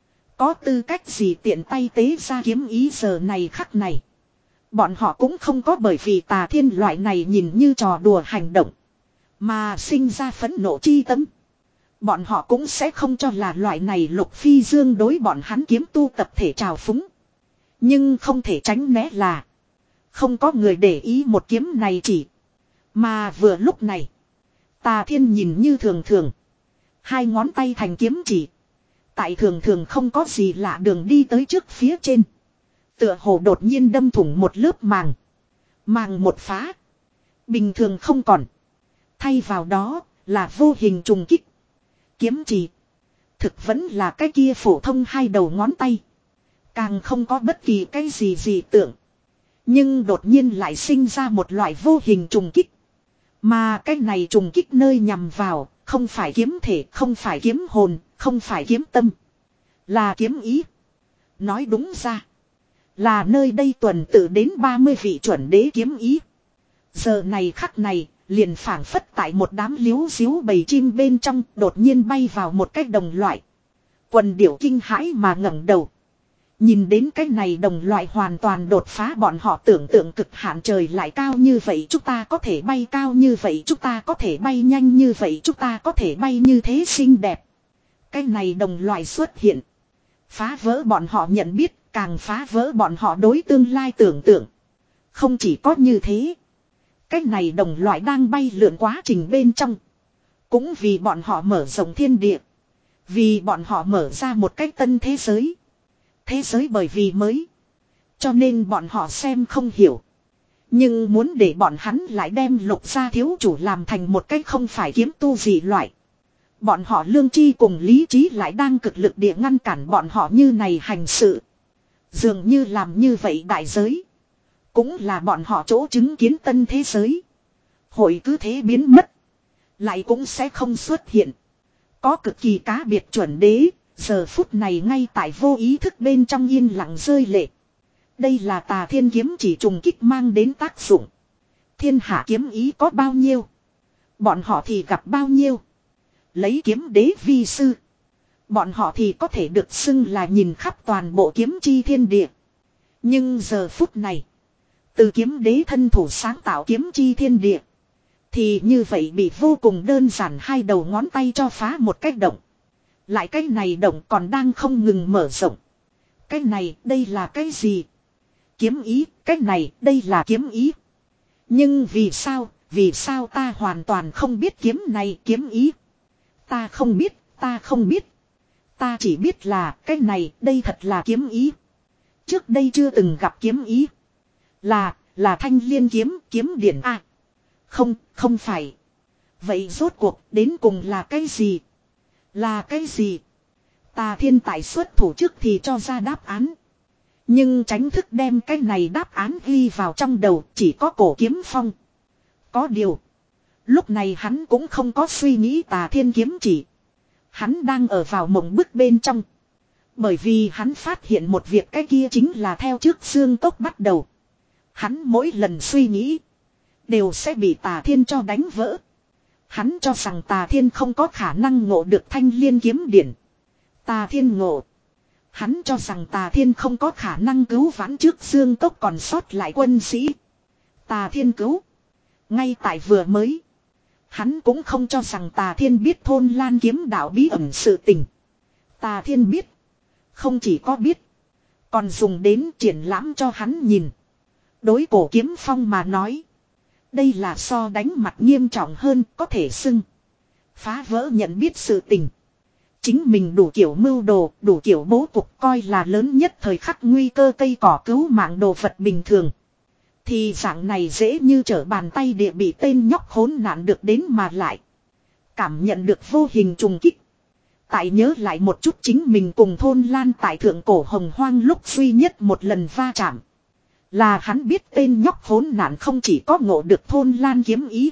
Có tư cách gì tiện tay tế ra kiếm ý giờ này khắc này. Bọn họ cũng không có bởi vì Tà Thiên loại này nhìn như trò đùa hành động. Mà sinh ra phẫn nộ chi tâm. Bọn họ cũng sẽ không cho là loại này Lục Phi Dương đối bọn hắn kiếm tu tập thể trào phúng. Nhưng không thể tránh né là. Không có người để ý một kiếm này chỉ. Mà vừa lúc này. Tà Thiên nhìn như thường thường. Hai ngón tay thành kiếm chỉ. Tại thường thường không có gì lạ đường đi tới trước phía trên. Tựa hồ đột nhiên đâm thủng một lớp màng. Màng một phá. Bình thường không còn. Thay vào đó là vô hình trùng kích. Kiếm chỉ. Thực vẫn là cái kia phổ thông hai đầu ngón tay. Càng không có bất kỳ cái gì gì tưởng. Nhưng đột nhiên lại sinh ra một loại vô hình trùng kích. Mà cái này trùng kích nơi nhằm vào. Không phải kiếm thể, không phải kiếm hồn, không phải kiếm tâm. Là kiếm ý. Nói đúng ra. Là nơi đây tuần tự đến ba mươi vị chuẩn đế kiếm ý. Giờ này khắc này, liền phảng phất tại một đám liếu xíu bầy chim bên trong đột nhiên bay vào một cái đồng loại. Quần điểu kinh hãi mà ngẩng đầu. Nhìn đến cái này đồng loại hoàn toàn đột phá bọn họ tưởng tượng cực hạn trời lại cao như vậy chúng ta có thể bay cao như vậy chúng ta có thể bay nhanh như vậy chúng ta có thể bay như thế xinh đẹp. Cái này đồng loại xuất hiện. Phá vỡ bọn họ nhận biết càng phá vỡ bọn họ đối tương lai tưởng tượng. Không chỉ có như thế. Cái này đồng loại đang bay lượn quá trình bên trong. Cũng vì bọn họ mở rộng thiên địa. Vì bọn họ mở ra một cách tân thế giới. Thế giới bởi vì mới. Cho nên bọn họ xem không hiểu. Nhưng muốn để bọn hắn lại đem Lục gia thiếu chủ làm thành một cách không phải kiếm tu gì loại. Bọn họ lương chi cùng lý trí lại đang cực lực địa ngăn cản bọn họ như này hành sự. Dường như làm như vậy đại giới. Cũng là bọn họ chỗ chứng kiến tân thế giới. Hội cứ thế biến mất. Lại cũng sẽ không xuất hiện. Có cực kỳ cá biệt chuẩn đế. Giờ phút này ngay tại vô ý thức bên trong yên lặng rơi lệ. Đây là Tà Thiên kiếm chỉ trùng kích mang đến tác dụng. Thiên hạ kiếm ý có bao nhiêu. Bọn họ thì gặp bao nhiêu. Lấy kiếm đế vi sư. Bọn họ thì có thể được xưng là nhìn khắp toàn bộ kiếm chi thiên địa. Nhưng giờ phút này. Từ kiếm đế thân thủ sáng tạo kiếm chi thiên địa. Thì như vậy bị vô cùng đơn giản hai đầu ngón tay cho phá một cách động. Lại cái này động còn đang không ngừng mở rộng. Cái này đây là cái gì? Kiếm ý, cái này đây là kiếm ý. Nhưng vì sao, vì sao ta hoàn toàn không biết kiếm này kiếm ý? Ta không biết, ta không biết. Ta chỉ biết là cái này đây thật là kiếm ý. Trước đây chưa từng gặp kiếm ý. Là, là thanh liên kiếm, kiếm điển A. Không, không phải. Vậy rốt cuộc đến cùng là cái gì? Là cái gì? Tà Thiên tại xuất thủ trước thì cho ra đáp án. Nhưng tránh thức đem cái này đáp án ghi vào trong đầu chỉ có Cổ Kiếm Phong. Có điều. Lúc này hắn cũng không có suy nghĩ Tà Thiên kiếm chỉ. Hắn đang ở vào mộng bức bên trong. Bởi vì hắn phát hiện một việc cái kia chính là theo trước xương tốc bắt đầu. Hắn mỗi lần suy nghĩ. Đều sẽ bị Tà Thiên cho đánh vỡ. Hắn cho rằng Tà Thiên không có khả năng ngộ được thanh liên kiếm điển. Tà Thiên ngộ. Hắn cho rằng Tà Thiên không có khả năng cứu vãn trước xương tốc còn sót lại quân sĩ. Tà Thiên cứu. Ngay tại vừa mới. Hắn cũng không cho rằng Tà Thiên biết thôn lan kiếm đạo bí ẩn sự tình. Tà Thiên biết. Không chỉ có biết. Còn dùng đến triển lãm cho hắn nhìn. Đối Cổ Kiếm Phong mà nói. Đây là so đánh mặt nghiêm trọng hơn có thể xưng. Phá vỡ nhận biết sự tình. Chính mình đủ kiểu mưu đồ, đủ kiểu bố cục coi là lớn nhất thời khắc nguy cơ cây cỏ cứu mạng đồ vật bình thường. Thì dạng này dễ như trở bàn tay địa bị tên nhóc khốn nạn được đến mà lại. Cảm nhận được vô hình trùng kích. Tại nhớ lại một chút chính mình cùng Thôn Lan tại thượng cổ hồng hoang lúc duy nhất một lần va chạm. Là hắn biết tên nhóc khốn nạn không chỉ có ngộ được Thôn Lan kiếm ý.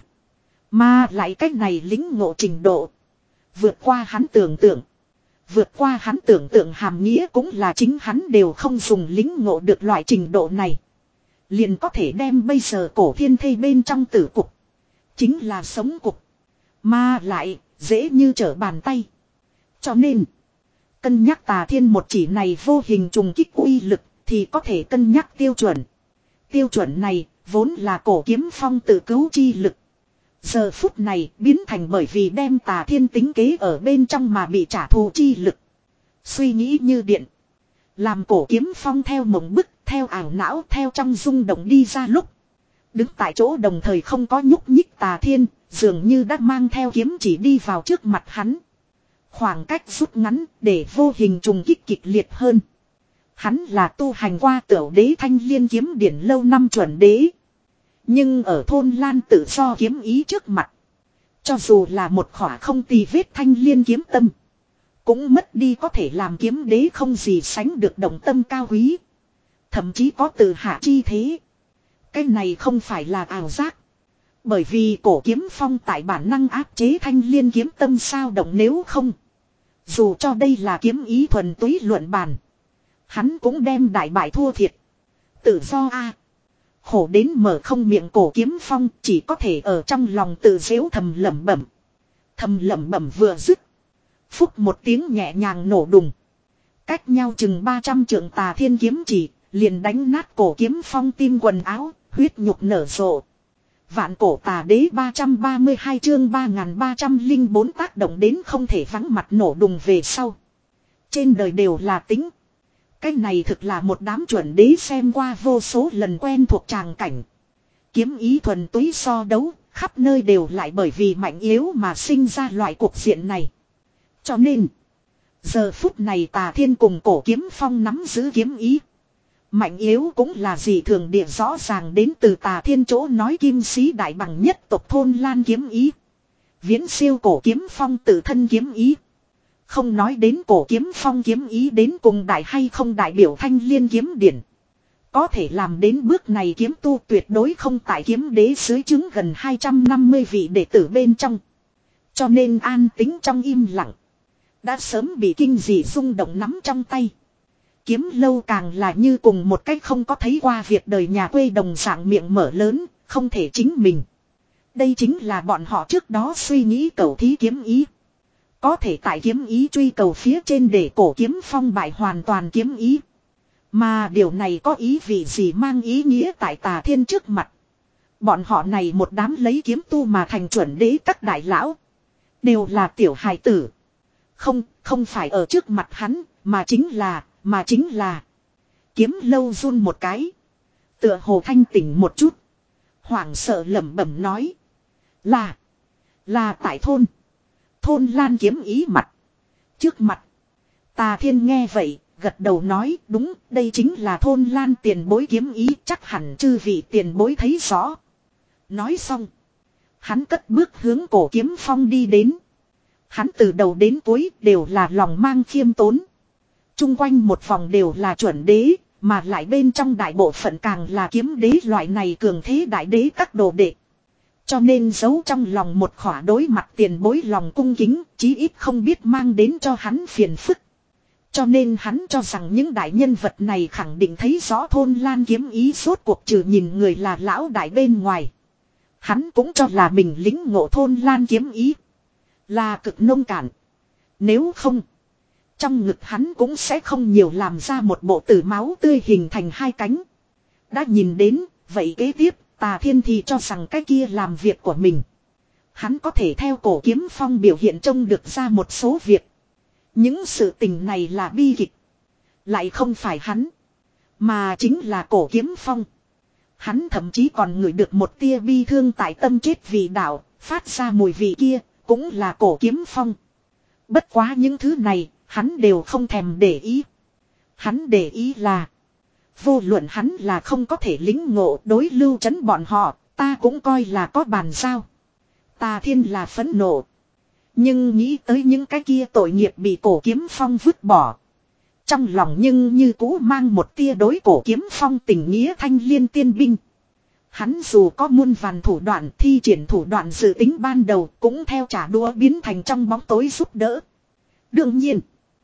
Mà lại cách này lính ngộ trình độ. Vượt qua hắn tưởng tượng. Vượt qua hắn tưởng tượng hàm nghĩa cũng là chính hắn đều không dùng lính ngộ được loại trình độ này. Liền có thể đem bây giờ cổ thiên thây bên trong tử cục. Chính là sống cục. Mà lại dễ như trở bàn tay. Cho nên. Cân nhắc Tà Thiên một chỉ này vô hình trùng kích uy lực. Thì có thể cân nhắc tiêu chuẩn. Tiêu chuẩn này vốn là Cổ Kiếm Phong tự cứu chi lực. Giờ phút này biến thành bởi vì đem Tà Thiên tính kế ở bên trong mà bị trả thù chi lực. Suy nghĩ như điện. Làm Cổ Kiếm Phong theo mộng bức, theo ảo não, theo trong rung động đi ra lúc. Đứng tại chỗ đồng thời không có nhúc nhích Tà Thiên, dường như đã mang theo kiếm chỉ đi vào trước mặt hắn. Khoảng cách rút ngắn để vô hình trùng kích kịch liệt hơn. Hắn là tu hành qua Tửu Đế Thanh Liên kiếm điển lâu năm chuẩn đế. Nhưng ở Thôn Lan tự do kiếm ý trước mặt. Cho dù là một khỏa không tì vết thanh liên kiếm tâm. Cũng mất đi có thể làm kiếm đế không gì sánh được động tâm cao quý. Thậm chí có từ hạ chi thế. Cái này không phải là ảo giác. Bởi vì Cổ Kiếm Phong tại bản năng áp chế thanh liên kiếm tâm sao động nếu không. Dù cho đây là kiếm ý thuần túy luận bàn. Hắn cũng đem đại bại thua thiệt. Tự do a Khổ đến mở không miệng Cổ Kiếm Phong chỉ có thể ở trong lòng tự dễu thầm lẩm bẩm. Thầm lẩm bẩm vừa dứt. Phúc một tiếng nhẹ nhàng nổ đùng. Cách nhau chừng ba trăm trượng Tà Thiên kiếm chỉ, liền đánh nát Cổ Kiếm Phong tim quần áo, huyết nhục nở rộ. Vạn Cổ Tà Đế ba trăm ba mươi hai chương ba nghìn ba trăm lẻ bốn tác động đến không thể vắng mặt nổ đùng về sau. Trên đời đều là tính. Cái này thực là một đám chuẩn đế xem qua vô số lần quen thuộc tràng cảnh. Kiếm ý thuần túy so đấu, khắp nơi đều lại bởi vì mạnh yếu mà sinh ra loại cuộc diện này. Cho nên, giờ phút này Tà Thiên cùng Cổ Kiếm Phong nắm giữ kiếm ý. Mạnh yếu cũng là gì thường địa rõ ràng đến từ Tà Thiên chỗ nói kim sĩ đại bằng nhất tộc Thôn Lan kiếm ý. Viễn siêu Cổ Kiếm Phong tự thân kiếm ý. Không nói đến Cổ Kiếm Phong kiếm ý đến cùng đại hay không đại biểu Thanh Liên kiếm điển. Có thể làm đến bước này kiếm tu tuyệt đối không tại kiếm đế dưới chứng gần hai trăm năm mươi vị đệ tử bên trong. Cho nên an tính trong im lặng. Đã sớm bị kinh dị rung động nắm trong tay. Kiếm lâu càng là như cùng một cách không có thấy qua việc đời nhà quê đồng dạng miệng mở lớn, không thể chính mình. Đây chính là bọn họ trước đó suy nghĩ cầu thí kiếm ý. Có thể tại kiếm ý truy cầu phía trên để Cổ Kiếm Phong bại hoàn toàn kiếm ý. Mà điều này có ý vị gì mang ý nghĩa tại Tà Thiên trước mặt. Bọn họ này một đám lấy kiếm tu mà thành chuẩn đế các đại lão. Đều là tiểu hài tử. Không, không phải ở trước mặt hắn, mà chính là, mà chính là. Kiếm lâu run một cái. Tựa hồ thanh tỉnh một chút. Hoảng sợ lẩm bẩm nói. Là, là tại thôn. Thôn Lan kiếm ý mặt. Trước mặt. Tà Thiên nghe vậy, gật đầu nói đúng, đây chính là Thôn Lan tiền bối kiếm ý, chắc hẳn chư vị tiền bối thấy rõ. Nói xong. Hắn cất bước hướng Cổ Kiếm Phong đi đến. Hắn từ đầu đến cuối đều là lòng mang khiêm tốn. Trung quanh một vòng đều là chuẩn đế, mà lại bên trong đại bộ phận càng là kiếm đế loại này cường thế đại đế các đồ đệ. Cho nên giấu trong lòng một khỏa đối mặt tiền bối lòng cung kính, chí ít không biết mang đến cho hắn phiền phức. Cho nên hắn cho rằng những đại nhân vật này khẳng định thấy rõ Thôn Lan kiếm ý suốt cuộc trừ nhìn người là lão đại bên ngoài. Hắn cũng cho là mình lính ngộ Thôn Lan kiếm ý. Là cực nông cạn. Nếu không, trong ngực hắn cũng sẽ không nhiều làm ra một bộ tử máu tươi hình thành hai cánh. Đã nhìn đến, vậy kế tiếp, Tà Thiên thì cho rằng cái kia làm việc của mình. Hắn có thể theo Cổ Kiếm Phong biểu hiện trông được ra một số việc. Những sự tình này là bi kịch. Lại không phải hắn. Mà chính là Cổ Kiếm Phong. Hắn thậm chí còn ngửi được một tia bi thương tại tâm chết vì đạo. Phát ra mùi vị kia. Cũng là Cổ Kiếm Phong. Bất quá những thứ này. Hắn đều không thèm để ý. Hắn để ý là. Vô luận hắn là không có thể lính ngộ đối Lưu Trấn bọn họ. Ta cũng coi là có bàn giao. Tà Thiên là phẫn nộ. Nhưng nghĩ tới những cái kia tội nghiệp bị Cổ Kiếm Phong vứt bỏ. Trong lòng nhưng như cũ mang một tia đối Cổ Kiếm Phong tình nghĩa thanh liên tiên binh. Hắn dù có muôn vàn thủ đoạn thi triển thủ đoạn dự tính ban đầu cũng theo trả đũa biến thành trong bóng tối giúp đỡ. Đương nhiên.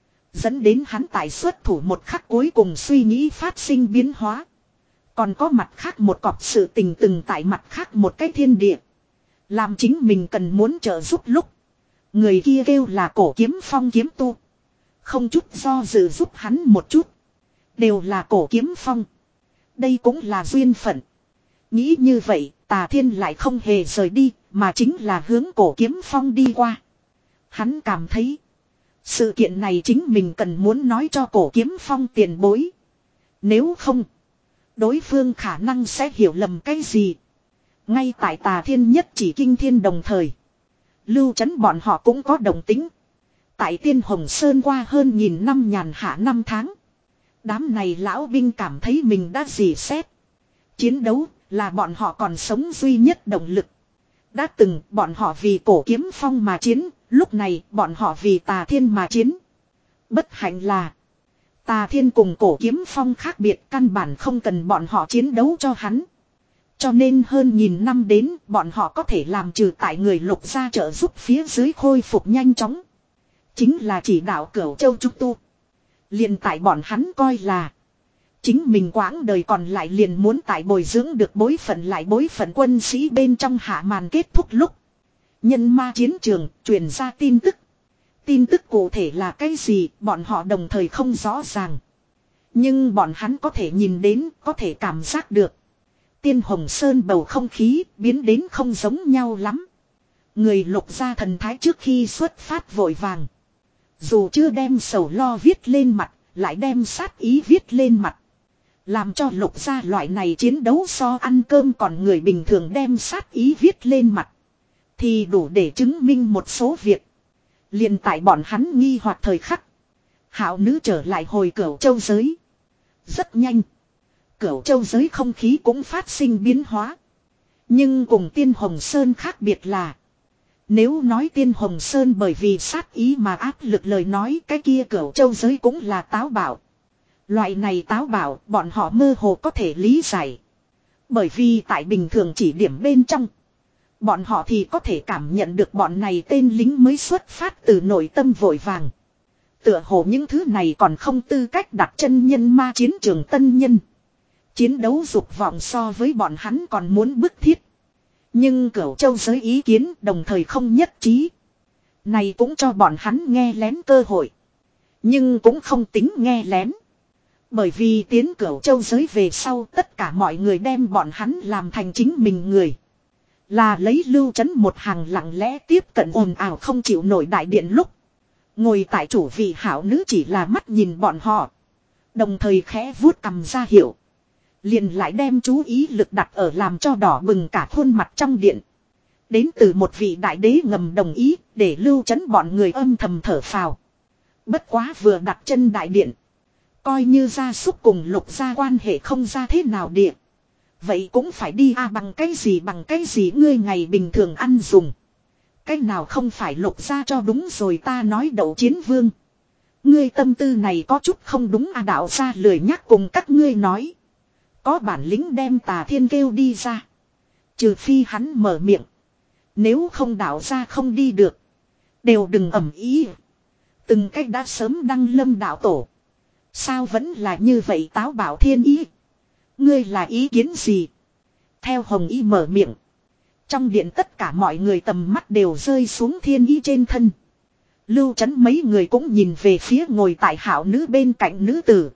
Dẫn đến hắn tại xuất thủ một khắc cuối cùng suy nghĩ phát sinh biến hóa. Còn có mặt khác một cọc sự tình từng tại mặt khác một cái thiên địa. Làm chính mình cần muốn trợ giúp lúc. Người kia kêu là Cổ Kiếm Phong kiếm tu. Không chút do dự giúp hắn một chút. Đều là Cổ Kiếm Phong. Đây cũng là duyên phận. Nghĩ như vậy, Tà Thiên lại không hề rời đi, mà chính là hướng Cổ Kiếm Phong đi qua. Hắn cảm thấy, sự kiện này chính mình cần muốn nói cho Cổ Kiếm Phong tiền bối. Nếu không, đối phương khả năng sẽ hiểu lầm cái gì. Ngay tại Tà Thiên nhất chỉ kinh thiên đồng thời, Lưu Trấn bọn họ cũng có đồng tính. Tại Tiên Hồng Sơn qua hơn nghìn năm nhàn hạ năm tháng. Đám này lão binh cảm thấy mình đã dì xét. Chiến đấu là bọn họ còn sống duy nhất động lực. Đã từng bọn họ vì Cổ Kiếm Phong mà chiến, lúc này bọn họ vì Tà Thiên mà chiến. Bất hạnh là Tà Thiên cùng Cổ Kiếm Phong khác biệt, căn bản không cần bọn họ chiến đấu cho hắn. Cho nên hơn nghìn năm đến bọn họ có thể làm trừ tại người Lục gia trợ giúp phía dưới khôi phục nhanh chóng. Chính là chỉ đạo Cửu Châu Trúc Tu. Liền tại bọn hắn coi là chính mình quãng đời còn lại liền muốn tại bồi dưỡng được bối phận lại bối phận quân sĩ bên trong hạ màn kết thúc lúc. Nhân ma chiến trường truyền ra tin tức. Tin tức cụ thể là cái gì bọn họ đồng thời không rõ ràng. Nhưng bọn hắn có thể nhìn đến, có thể cảm giác được. Tiên Hồng Sơn bầu không khí biến đến không giống nhau lắm. Người Lục gia thần thái trước khi xuất phát vội vàng. Dù chưa đem sầu lo viết lên mặt, lại đem sát ý viết lên mặt. Làm cho Lục gia loại này chiến đấu so ăn cơm còn người bình thường đem sát ý viết lên mặt. Thì đủ để chứng minh một số việc. Liền tại bọn hắn nghi hoặc thời khắc. Hạo nữ trở lại hồi Cửu Châu giới. Rất nhanh. Cửu Châu giới không khí cũng phát sinh biến hóa. Nhưng cùng Tiên Hồng Sơn khác biệt là. Nếu nói Tiên Hồng Sơn bởi vì sát ý mà áp lực lời nói, cái kia Cửu Châu giới cũng là táo bạo. Loại này táo bạo bọn họ mơ hồ có thể lý giải. Bởi vì tại bình thường chỉ điểm bên trong. Bọn họ thì có thể cảm nhận được bọn này tên lính mới xuất phát từ nội tâm vội vàng. Tựa hồ những thứ này còn không tư cách đặt chân nhân ma chiến trường tân nhân. Chiến đấu dục vọng so với bọn hắn còn muốn bức thiết. Nhưng Cửu Châu giới ý kiến đồng thời không nhất trí. Này cũng cho bọn hắn nghe lén cơ hội. Nhưng cũng không tính nghe lén. Bởi vì tiến Cửu Châu giới về sau tất cả mọi người đem bọn hắn làm thành chính mình người. Là lấy Lưu Trấn một hàng lặng lẽ tiếp cận ồn ào không chịu nổi đại điện lúc. Ngồi tại chủ vị hảo nữ chỉ là mắt nhìn bọn họ. Đồng thời khẽ vuốt cầm ra hiệu. Liền lại đem chú ý lực đặt ở làm cho đỏ bừng cả khuôn mặt trong điện. Đến từ một vị đại đế ngầm đồng ý để Lưu Trấn bọn người âm thầm thở phào. Bất quá vừa đặt chân đại điện. Coi như gia súc cùng Lục gia quan hệ không ra thế nào địa. Vậy cũng phải đi à bằng cái gì bằng cái gì ngươi ngày bình thường ăn dùng. Cái nào không phải Lục gia cho đúng rồi ta nói đậu chiến vương. Ngươi tâm tư này có chút không đúng à đạo gia lười nhắc cùng các ngươi nói. Có bản lĩnh đem Tà Thiên kêu đi ra. Trừ phi hắn mở miệng. Nếu không đạo gia không đi được. Đều đừng ẩm ý. Từng cách đã sớm đăng lâm đạo tổ. Sao vẫn là như vậy táo bảo thiên ý. Ngươi là ý kiến gì? Theo Hồng Y mở miệng. Trong điện tất cả mọi người tầm mắt đều rơi xuống thiên ý trên thân. Lưu Trấn mấy người cũng nhìn về phía ngồi tại hảo nữ bên cạnh nữ tử.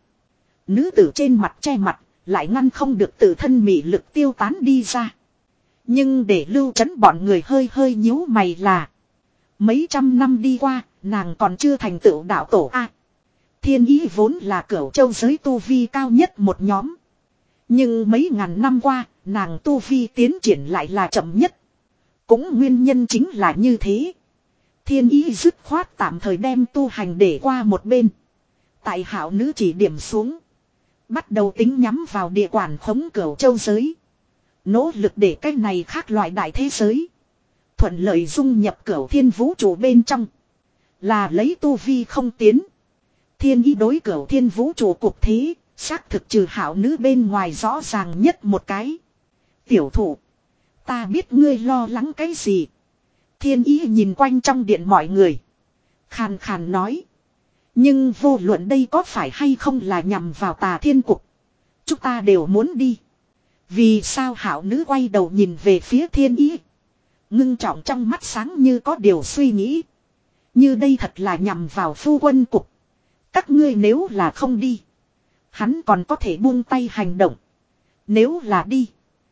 Nữ tử trên mặt che mặt, lại ngăn không được tự thân mị lực tiêu tán đi ra. Nhưng để Lưu Trấn bọn người hơi hơi nhíu mày là. Mấy trăm năm đi qua, nàng còn chưa thành tựu đạo tổ a. Thiên ý vốn là cửu châu giới tu vi cao nhất một nhóm. Nhưng mấy ngàn năm qua, nàng tu vi tiến triển lại là chậm nhất. Cũng nguyên nhân chính là như thế. Thiên ý dứt khoát tạm thời đem tu hành để qua một bên. Tại hảo nữ chỉ điểm xuống. Bắt đầu tính nhắm vào địa quản khống cửu châu giới. Nỗ lực để cái này khác loại đại thế giới. Thuận lợi dung nhập cửu thiên vũ trụ bên trong. Là lấy tu vi không tiến. Thiên ý đối cửu thiên vũ trụ cục thế. Xác thực trừ hảo nữ bên ngoài rõ ràng nhất một cái. Tiểu thủ. Ta biết ngươi lo lắng cái gì. Thiên ý nhìn quanh trong điện mọi người. Khàn khàn nói. Nhưng vô luận đây có phải hay không là nhằm vào tà thiên cục. Chúng ta đều muốn đi. Vì sao hảo nữ quay đầu nhìn về phía thiên ý. Ngưng trọng trong mắt sáng như có điều suy nghĩ. Như đây thật là nhằm vào phu quân cục. Các ngươi nếu là không đi. Hắn còn có thể buông tay hành động. Nếu là đi.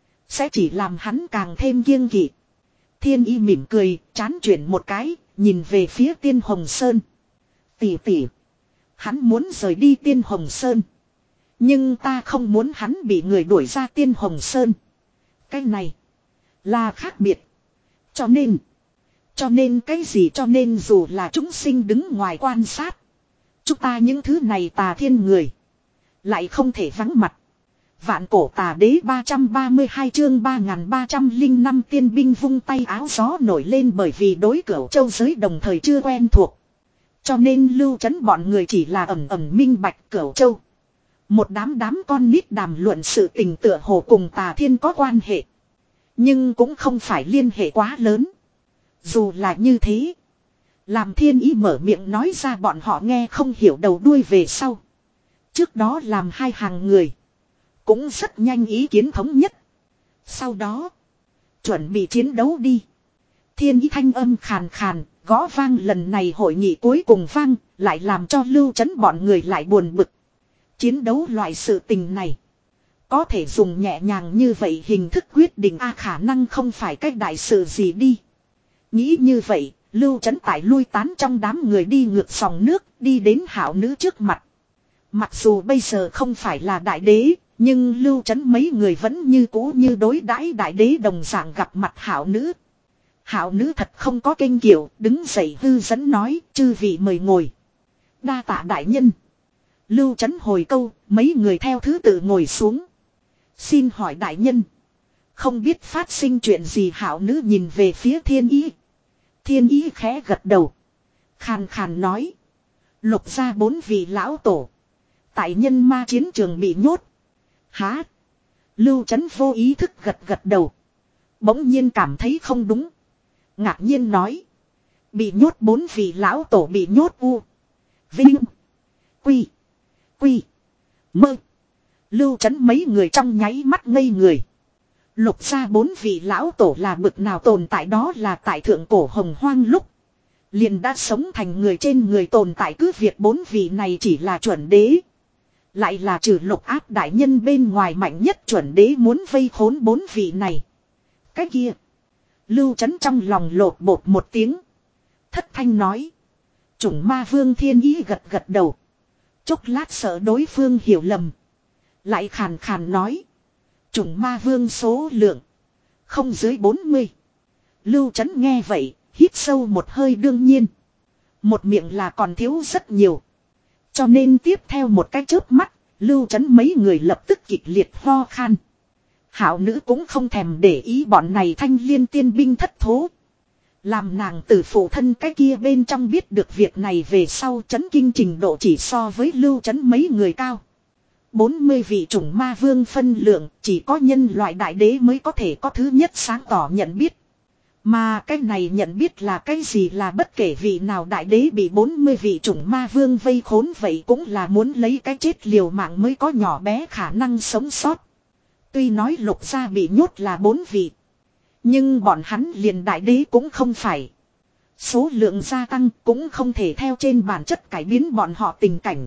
Sẽ chỉ làm hắn càng thêm kiêng kỵ. Thiên y mỉm cười, chán chuyển một cái, nhìn về phía Tiên Hồng Sơn. Tỷ tỷ. Hắn muốn rời đi Tiên Hồng Sơn. Nhưng ta không muốn hắn bị người đuổi ra Tiên Hồng Sơn. Cái này là khác biệt. Cho nên. Cho nên cái gì cho nên dù là chúng sinh đứng ngoài quan sát. Chúng ta những thứ này tà thiên người. Lại không thể vắng mặt. Vạn cổ tà đế ba trăm ba mươi hai chương ba nghìn ba trăm lẻ năm tiên binh vung tay áo gió nổi lên bởi vì đối cửu châu giới đồng thời chưa quen thuộc. Cho nên lưu trấn bọn người chỉ là ẩm ẩm minh bạch cửu châu. Một đám đám con nít đàm luận sự tình tựa hồ cùng tà thiên có quan hệ. Nhưng cũng không phải liên hệ quá lớn. Dù là như thế. Làm thiên ý mở miệng nói ra bọn họ nghe không hiểu đầu đuôi về sau. Trước đó làm hai hàng người. Cũng rất nhanh ý kiến thống nhất. Sau đó. Chuẩn bị chiến đấu đi. Thiên ý thanh âm khàn khàn. Gõ vang lần này hội nghị cuối cùng vang. Lại làm cho lưu trấn bọn người lại buồn bực. Chiến đấu loại sự tình này. Có thể dùng nhẹ nhàng như vậy hình thức quyết định a khả năng không phải cách đại sự gì đi. Nghĩ như vậy. Lưu trấn tại lui tán trong đám người đi ngược dòng nước. Đi đến hảo nữ trước mặt. Mặc dù bây giờ không phải là đại đế. Nhưng lưu trấn mấy người vẫn như cũ như đối đãi đại đế đồng dạng gặp mặt hảo nữ. Hảo nữ thật không có kinh kiệu, đứng dậy hư dẫn nói, chư vị mời ngồi. Đa tạ đại nhân. Lưu trấn hồi câu, mấy người theo thứ tự ngồi xuống. Xin hỏi đại nhân. Không biết phát sinh chuyện gì hảo nữ nhìn về phía thiên ý. Thiên ý khẽ gật đầu. Khàn khàn nói. Lục ra bốn vị lão tổ. Tại nhân ma chiến trường bị nhốt. Hả? Lưu trấn vô ý thức gật gật đầu. Bỗng nhiên cảm thấy không đúng. Ngạc nhiên nói. Bị nhốt bốn vị lão tổ bị nhốt u. Vinh. Quy. Quy. Mơ. Lưu trấn mấy người trong nháy mắt ngây người. Lục ra bốn vị lão tổ là bực nào tồn tại đó là tại thượng cổ hồng hoang lúc. Liền đã sống thành người trên người tồn tại cứ việc bốn vị này chỉ là chuẩn đế. Lại là trừ lục áp đại nhân bên ngoài mạnh nhất chuẩn đế muốn vây khốn bốn vị này. Cái kia. Lưu trấn trong lòng lột bột một tiếng. Thất thanh nói. Chủng ma vương thiên ý gật gật đầu. Chốc lát sợ đối phương hiểu lầm. Lại khàn khàn nói. Chủng ma vương số lượng. Không dưới bốn mươi. Lưu trấn nghe vậy. Hít sâu một hơi đương nhiên. Một miệng là còn thiếu rất nhiều. Cho nên tiếp theo một cái chớp mắt. Lưu trấn mấy người lập tức kịch liệt ho khan. Hảo nữ cũng không thèm để ý bọn này thanh liên tiên binh thất thố. Làm nàng từ phụ thân cái kia bên trong biết được việc này về sau chấn kinh trình độ chỉ so với lưu trấn mấy người cao. bốn mươi vị chủng ma vương phân lượng chỉ có nhân loại đại đế mới có thể có thứ nhất sáng tỏ nhận biết. Mà cái này nhận biết là cái gì là bất kể vị nào đại đế bị bốn mươi vị chủng ma vương vây khốn vậy cũng là muốn lấy cái chết liều mạng mới có nhỏ bé khả năng sống sót. Tuy nói lục gia bị nhốt là bốn vị. Nhưng bọn hắn liền đại đế cũng không phải. Số lượng gia tăng cũng không thể theo trên bản chất cải biến bọn họ tình cảnh.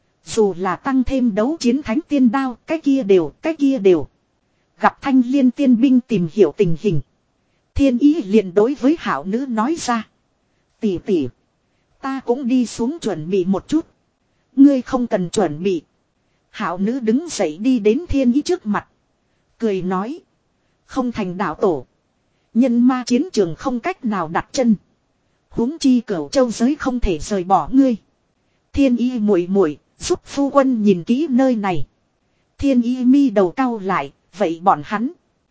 Dù là tăng thêm đấu chiến thánh tiên đao cái kia đều cái kia đều. Gặp thanh liên tiên binh tìm hiểu tình hình. Thiên ý liền đối với hảo nữ nói ra. Tỷ tỷ. Ta cũng đi xuống chuẩn bị một chút. Ngươi không cần chuẩn bị. Hảo nữ đứng dậy đi đến thiên ý trước mặt. Cười nói. Không thành đạo tổ. Nhân ma chiến trường không cách nào đặt chân. Huống chi Cửu Châu giới không thể rời bỏ ngươi. Thiên ý muội muội giúp phu quân nhìn kỹ nơi này. Thiên ý mi đầu cau lại. Vậy bọn hắn.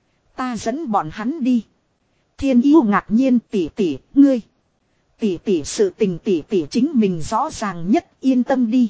Ta dẫn bọn hắn đi. Thiên ý ngạc nhiên tỉ tỉ ngươi. Tỉ tỉ sự tình tỉ tỉ chính mình rõ ràng nhất, yên tâm đi.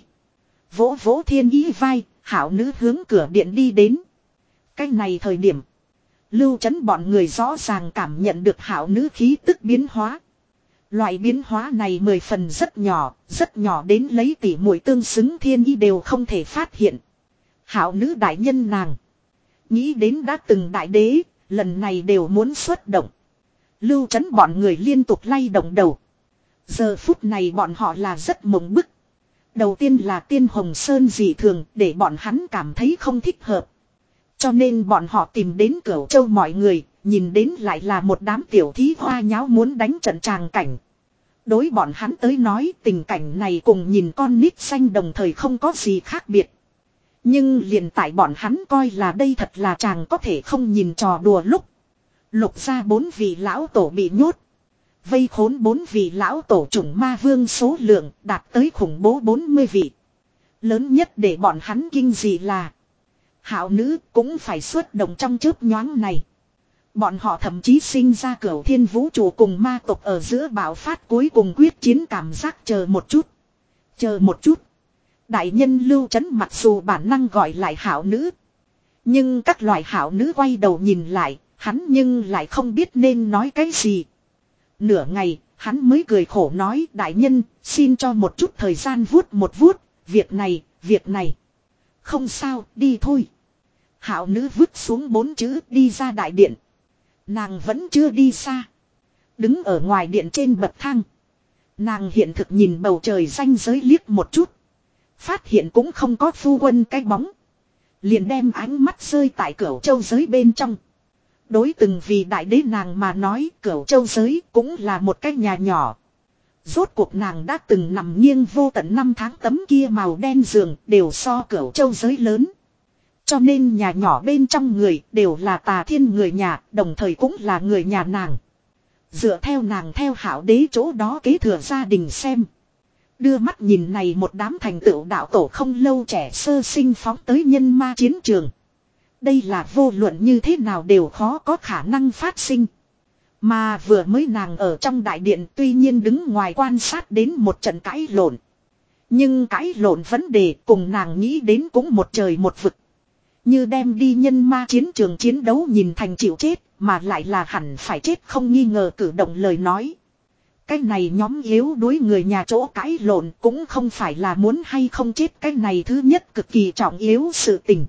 Vỗ vỗ thiên ý vai, hảo nữ hướng cửa điện đi đến. Cái này thời điểm. Lưu Chấn bọn người rõ ràng cảm nhận được hảo nữ khí tức biến hóa. Loại biến hóa này mười phần rất nhỏ, rất nhỏ đến lấy tỉ muội tương xứng thiên ý đều không thể phát hiện. Hảo nữ đại nhân nàng. Nghĩ đến đã từng đại đế, lần này đều muốn xuất động. Lưu Chấn bọn người liên tục lay động đầu. Giờ phút này bọn họ là rất mộng bức. Đầu tiên là Tiên Hồng Sơn dị thường để bọn hắn cảm thấy không thích hợp. Cho nên bọn họ tìm đến Cửu Châu mọi người, nhìn đến lại là một đám tiểu thí hoa nháo muốn đánh trận tràng cảnh. Đối bọn hắn tới nói tình cảnh này cùng nhìn con nít xanh đồng thời không có gì khác biệt. Nhưng liền tại bọn hắn coi là đây thật là chàng có thể không nhìn trò đùa lúc. Lục ra bốn vị lão tổ bị nhốt. Vây khốn bốn vị lão tổ chủng ma vương số lượng đạt tới khủng bố bốn mươi vị. Lớn nhất để bọn hắn kinh dị là. Hảo nữ cũng phải xuất động trong chớp nhoáng này. Bọn họ thậm chí sinh ra Cửu Thiên vũ trụ cùng ma tộc ở giữa bạo phát cuối cùng quyết chiến cảm giác chờ một chút. Chờ một chút. Đại nhân Lưu Chấn mặc dù bản năng gọi lại hảo nữ. Nhưng các loại hảo nữ quay đầu nhìn lại, hắn nhưng lại không biết nên nói cái gì. Nửa ngày, hắn mới cười khổ nói đại nhân, xin cho một chút thời gian vuốt một vuốt, việc này, việc này. Không sao, đi thôi. Hảo nữ vứt xuống bốn chữ đi ra đại điện. Nàng vẫn chưa đi xa. Đứng ở ngoài điện trên bậc thang. Nàng hiện thực nhìn bầu trời ranh giới liếc một chút. Phát hiện cũng không có phu quân cái bóng. Liền đem ánh mắt rơi tại Cửu Châu giới bên trong. Đối từng vì đại đế nàng mà nói Cửu Châu giới cũng là một cái nhà nhỏ. Rốt cuộc nàng đã từng nằm nghiêng vô tận năm tháng tấm kia màu đen giường đều so Cửu Châu giới lớn. Cho nên nhà nhỏ bên trong người đều là Tà Thiên người nhà, đồng thời cũng là người nhà nàng. Dựa theo nàng theo hảo đế chỗ đó kế thừa gia đình xem. Đưa mắt nhìn này một đám thành tựu đạo tổ không lâu trẻ sơ sinh phóng tới nhân ma chiến trường. Đây là vô luận như thế nào đều khó có khả năng phát sinh. Mà vừa mới nàng ở trong đại điện tuy nhiên đứng ngoài quan sát đến một trận cãi lộn. Nhưng cãi lộn vấn đề cùng nàng nghĩ đến cũng một trời một vực. Như đem đi nhân ma chiến trường chiến đấu nhìn thành chịu chết mà lại là hẳn phải chết không nghi ngờ cử động lời nói. Cái này nhóm yếu đối người nhà chỗ cãi lộn cũng không phải là muốn hay không chết, cái này thứ nhất cực kỳ trọng yếu sự tình.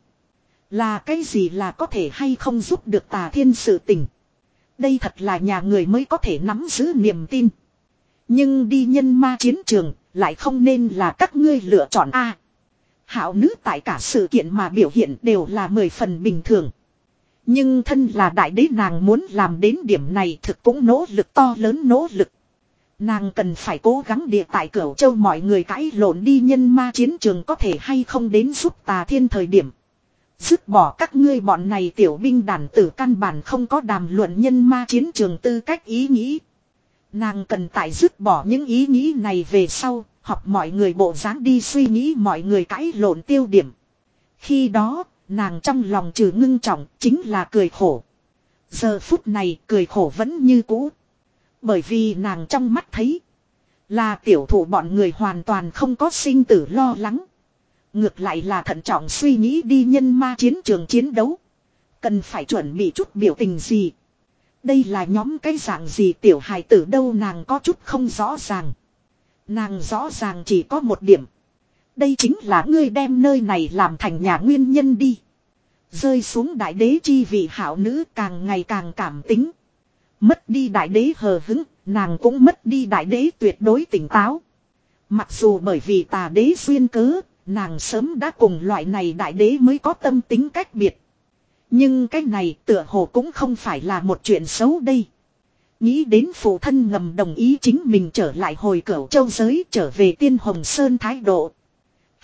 Là cái gì là có thể hay không giúp được Tà Thiên sự tình. Đây thật là nhà người mới có thể nắm giữ niềm tin. Nhưng đi nhân ma chiến trường lại không nên là các ngươi lựa chọn a. Hảo nữ tại cả sự kiện mà biểu hiện đều là mười phần bình thường. Nhưng thân là đại đế nàng muốn làm đến điểm này thực cũng nỗ lực to lớn nỗ lực. Nàng cần phải cố gắng địa tại Cửu Châu mọi người cãi lộn đi nhân ma chiến trường có thể hay không đến giúp Tà Thiên thời điểm. Dứt bỏ các ngươi bọn này tiểu binh đàn tử căn bản không có đàm luận nhân ma chiến trường tư cách ý nghĩ. Nàng cần tại dứt bỏ những ý nghĩ này về sau, học mọi người bộ dáng đi suy nghĩ mọi người cãi lộn tiêu điểm. Khi đó, nàng trong lòng trừ ngưng trọng chính là cười khổ. Giờ phút này cười khổ vẫn như cũ. Bởi vì nàng trong mắt thấy là tiểu thủ bọn người hoàn toàn không có sinh tử lo lắng. Ngược lại là thận trọng suy nghĩ đi nhân ma chiến trường chiến đấu. Cần phải chuẩn bị chút biểu tình gì. Đây là nhóm cái dạng gì tiểu hài tử đâu nàng có chút không rõ ràng. Nàng rõ ràng chỉ có một điểm. Đây chính là ngươi đem nơi này làm thành nhà nguyên nhân đi. Rơi xuống đại đế chi vị hảo nữ càng ngày càng cảm tính. Mất đi đại đế hờ hứng, nàng cũng mất đi đại đế tuyệt đối tỉnh táo. Mặc dù bởi vì Tà đế duyên cớ, nàng sớm đã cùng loại này đại đế mới có tâm tính cách biệt. Nhưng cái này tựa hồ cũng không phải là một chuyện xấu đây. Nghĩ đến phụ thân ngầm đồng ý chính mình trở lại hồi Cửu Châu giới trở về Tiên Hồng Sơn thái độ.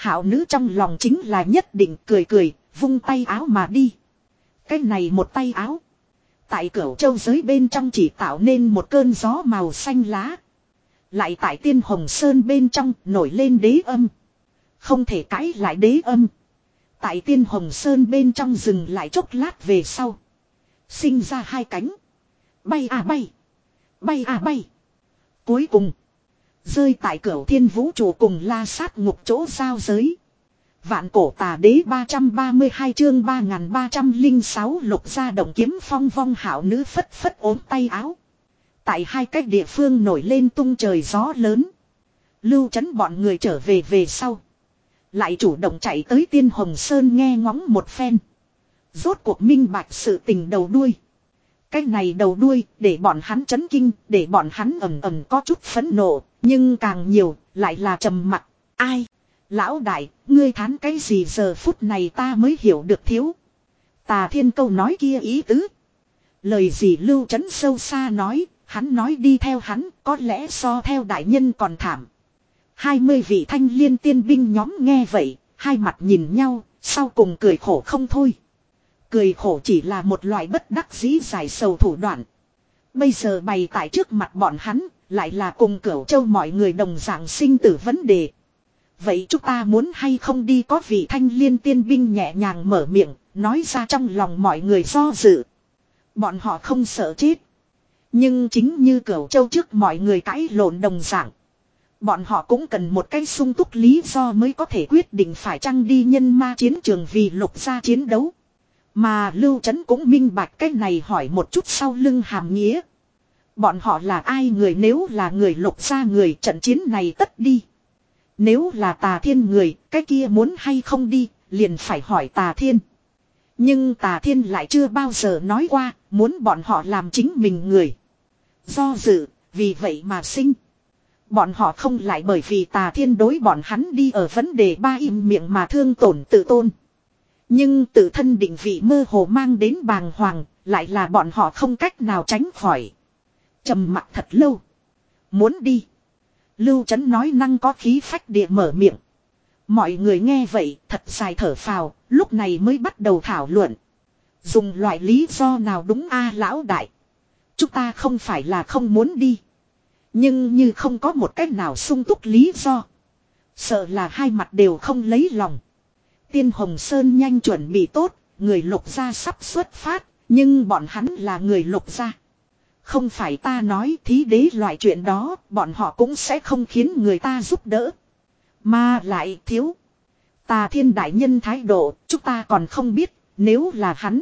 Hảo nữ trong lòng chính là nhất định cười cười, vung tay áo mà đi. Cái này một tay áo. Tại Cửu Châu giới bên trong chỉ tạo nên một cơn gió màu xanh lá. Lại tại Tiên Hồng Sơn bên trong nổi lên đế âm. Không thể cãi lại đế âm. Tại Tiên Hồng Sơn bên trong dừng lại chốc lát về sau. Sinh ra hai cánh. Bay à bay. Bay à bay. Cuối cùng. Rơi tại Cửu Thiên Vũ Trụ cùng La Sát Ngục chỗ giao giới. Vạn Cổ Tà Đế ba trăm ba mươi hai chương ba nghìn ba trăm lẻ sáu lục gia động kiếm phong vong hảo nữ phất phất ốm tay áo. Tại hai cách địa phương nổi lên tung trời gió lớn. Lưu Chấn bọn người trở về về sau. Lại chủ động chạy tới Tiên Hồng Sơn nghe ngóng một phen. Rốt cuộc minh bạch sự tình đầu đuôi. Cái này đầu đuôi để bọn hắn chấn kinh, để bọn hắn ầm ầm có chút phẫn nộ, nhưng càng nhiều lại là trầm mặc. Ai? Lão đại, ngươi thán cái gì giờ phút này ta mới hiểu được thiếu. Tà Thiên câu nói kia ý tứ. Lời gì Lưu Chấn sâu xa nói, hắn nói đi theo hắn có lẽ so theo đại nhân còn thảm. Hai mươi vị thanh liên tiên binh nhóm nghe vậy, hai mặt nhìn nhau, sau cùng cười khổ không thôi. Cười khổ chỉ là một loại bất đắc dĩ giải sầu thủ đoạn. Bây giờ bày tại trước mặt bọn hắn, lại là cùng Cửu Châu mọi người đồng dạng sinh tử vấn đề. Vậy chúng ta muốn hay không đi có vị thanh liên tiên binh nhẹ nhàng mở miệng, nói ra trong lòng mọi người do dự. Bọn họ không sợ chết. Nhưng chính như Cửu Châu trước mọi người cãi lộn đồng dạng. Bọn họ cũng cần một cái sung túc lý do mới có thể quyết định phải chăng đi nhân ma chiến trường vì lục gia chiến đấu. Mà Lưu Chấn cũng minh bạch cái này hỏi một chút sau lưng hàm nghĩa. Bọn họ là ai người nếu là người lục gia người trận chiến này tất đi. Nếu là Tà Thiên người cái kia muốn hay không đi liền phải hỏi Tà Thiên. Nhưng Tà Thiên lại chưa bao giờ nói qua muốn bọn họ làm chính mình người. Do dự vì vậy mà sinh. Bọn họ không lại bởi vì Tà Thiên đối bọn hắn đi ở vấn đề ba im miệng mà thương tổn tự tôn. Nhưng tự thân định vị mơ hồ mang đến bàng hoàng, lại là bọn họ không cách nào tránh khỏi. Trầm mặc thật lâu. Muốn đi. Lưu Chấn nói năng có khí phách địa mở miệng. Mọi người nghe vậy thật dài thở phào, lúc này mới bắt đầu thảo luận. Dùng loại lý do nào đúng a lão đại. Chúng ta không phải là không muốn đi. Nhưng như không có một cách nào sung túc lý do. Sợ là hai mặt đều không lấy lòng. Tiên Hồng Sơn nhanh chuẩn bị tốt, người lục gia sắp xuất phát, nhưng bọn hắn là người lục gia. Không phải ta nói thí đế loại chuyện đó, bọn họ cũng sẽ không khiến người ta giúp đỡ. Mà lại thiếu. Tà Thiên đại nhân thái độ, chúng ta còn không biết, nếu là hắn.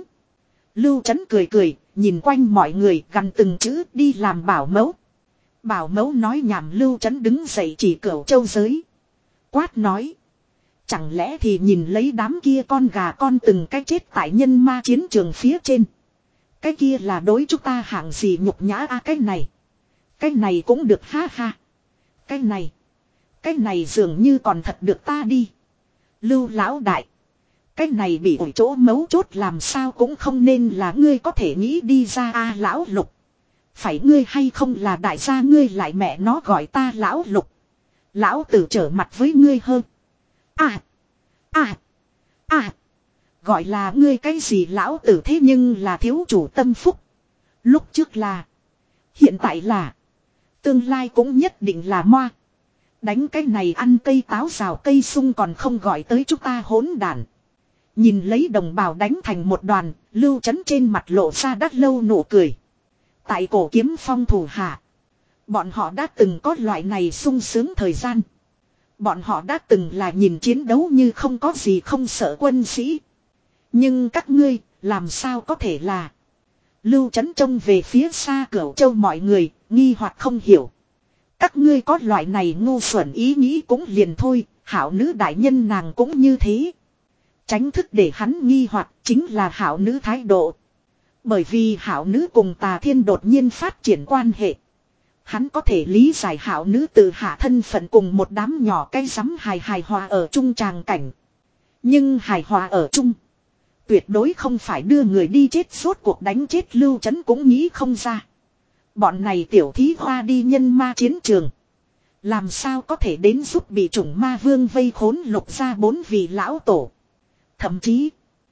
Lưu Chấn cười cười, nhìn quanh mọi người gằn từng chữ đi làm bảo mẫu. Bảo mẫu nói nhảm Lưu Chấn đứng dậy chỉ Cửu Châu giới. Quát nói. Chẳng lẽ thì nhìn lấy đám kia con gà con từng cái chết tại nhân ma chiến trường phía trên. Cái kia là đối chúng ta hạng gì nhục nhã a cái này. Cái này cũng được ha ha. Cái này. Cái này dường như còn thật được ta đi. Lưu lão đại. Cái này bị ổi chỗ mấu chốt làm sao cũng không nên là ngươi có thể nghĩ đi ra a lão lục. Phải ngươi hay không là đại gia ngươi lại mẹ nó gọi ta lão lục. Lão tử trở mặt với ngươi hơn. À. À. À. Gọi là ngươi cái gì lão tử thế nhưng là thiếu chủ tâm phúc. Lúc trước là. Hiện tại là. Tương lai cũng nhất định là moa. Đánh cái này ăn cây táo rào cây sung còn không gọi tới chúng ta hỗn đản. Nhìn lấy đồng bào đánh thành một đoàn. Lưu Chấn trên mặt lộ ra đắt lâu nụ cười. Tại cổ kiếm phong thủ hạ. Bọn họ đã từng có loại này sung sướng thời gian. Bọn họ đã từng là nhìn chiến đấu như không có gì không sợ quân sĩ. Nhưng các ngươi làm sao có thể là. Lưu Chấn trông về phía xa Cửu Châu mọi người nghi hoặc không hiểu. Các ngươi có loại này ngu xuẩn ý nghĩ cũng liền thôi. Hảo nữ đại nhân nàng cũng như thế. Tránh thức để hắn nghi hoặc chính là hảo nữ thái độ. Bởi vì hảo nữ cùng Tà Thiên đột nhiên phát triển quan hệ. Hắn có thể lý giải hảo nữ từ hạ thân phận cùng một đám nhỏ cây rắm hài hài hòa ở chung tràng cảnh. Nhưng hài hòa ở chung. Tuyệt đối không phải đưa người đi chết suốt cuộc đánh chết Lưu Chấn cũng nghĩ không ra. Bọn này tiểu thí hoa đi nhân ma chiến trường. Làm sao có thể đến giúp bị chủng ma vương vây khốn Lục gia bốn vị lão tổ. Thậm chí.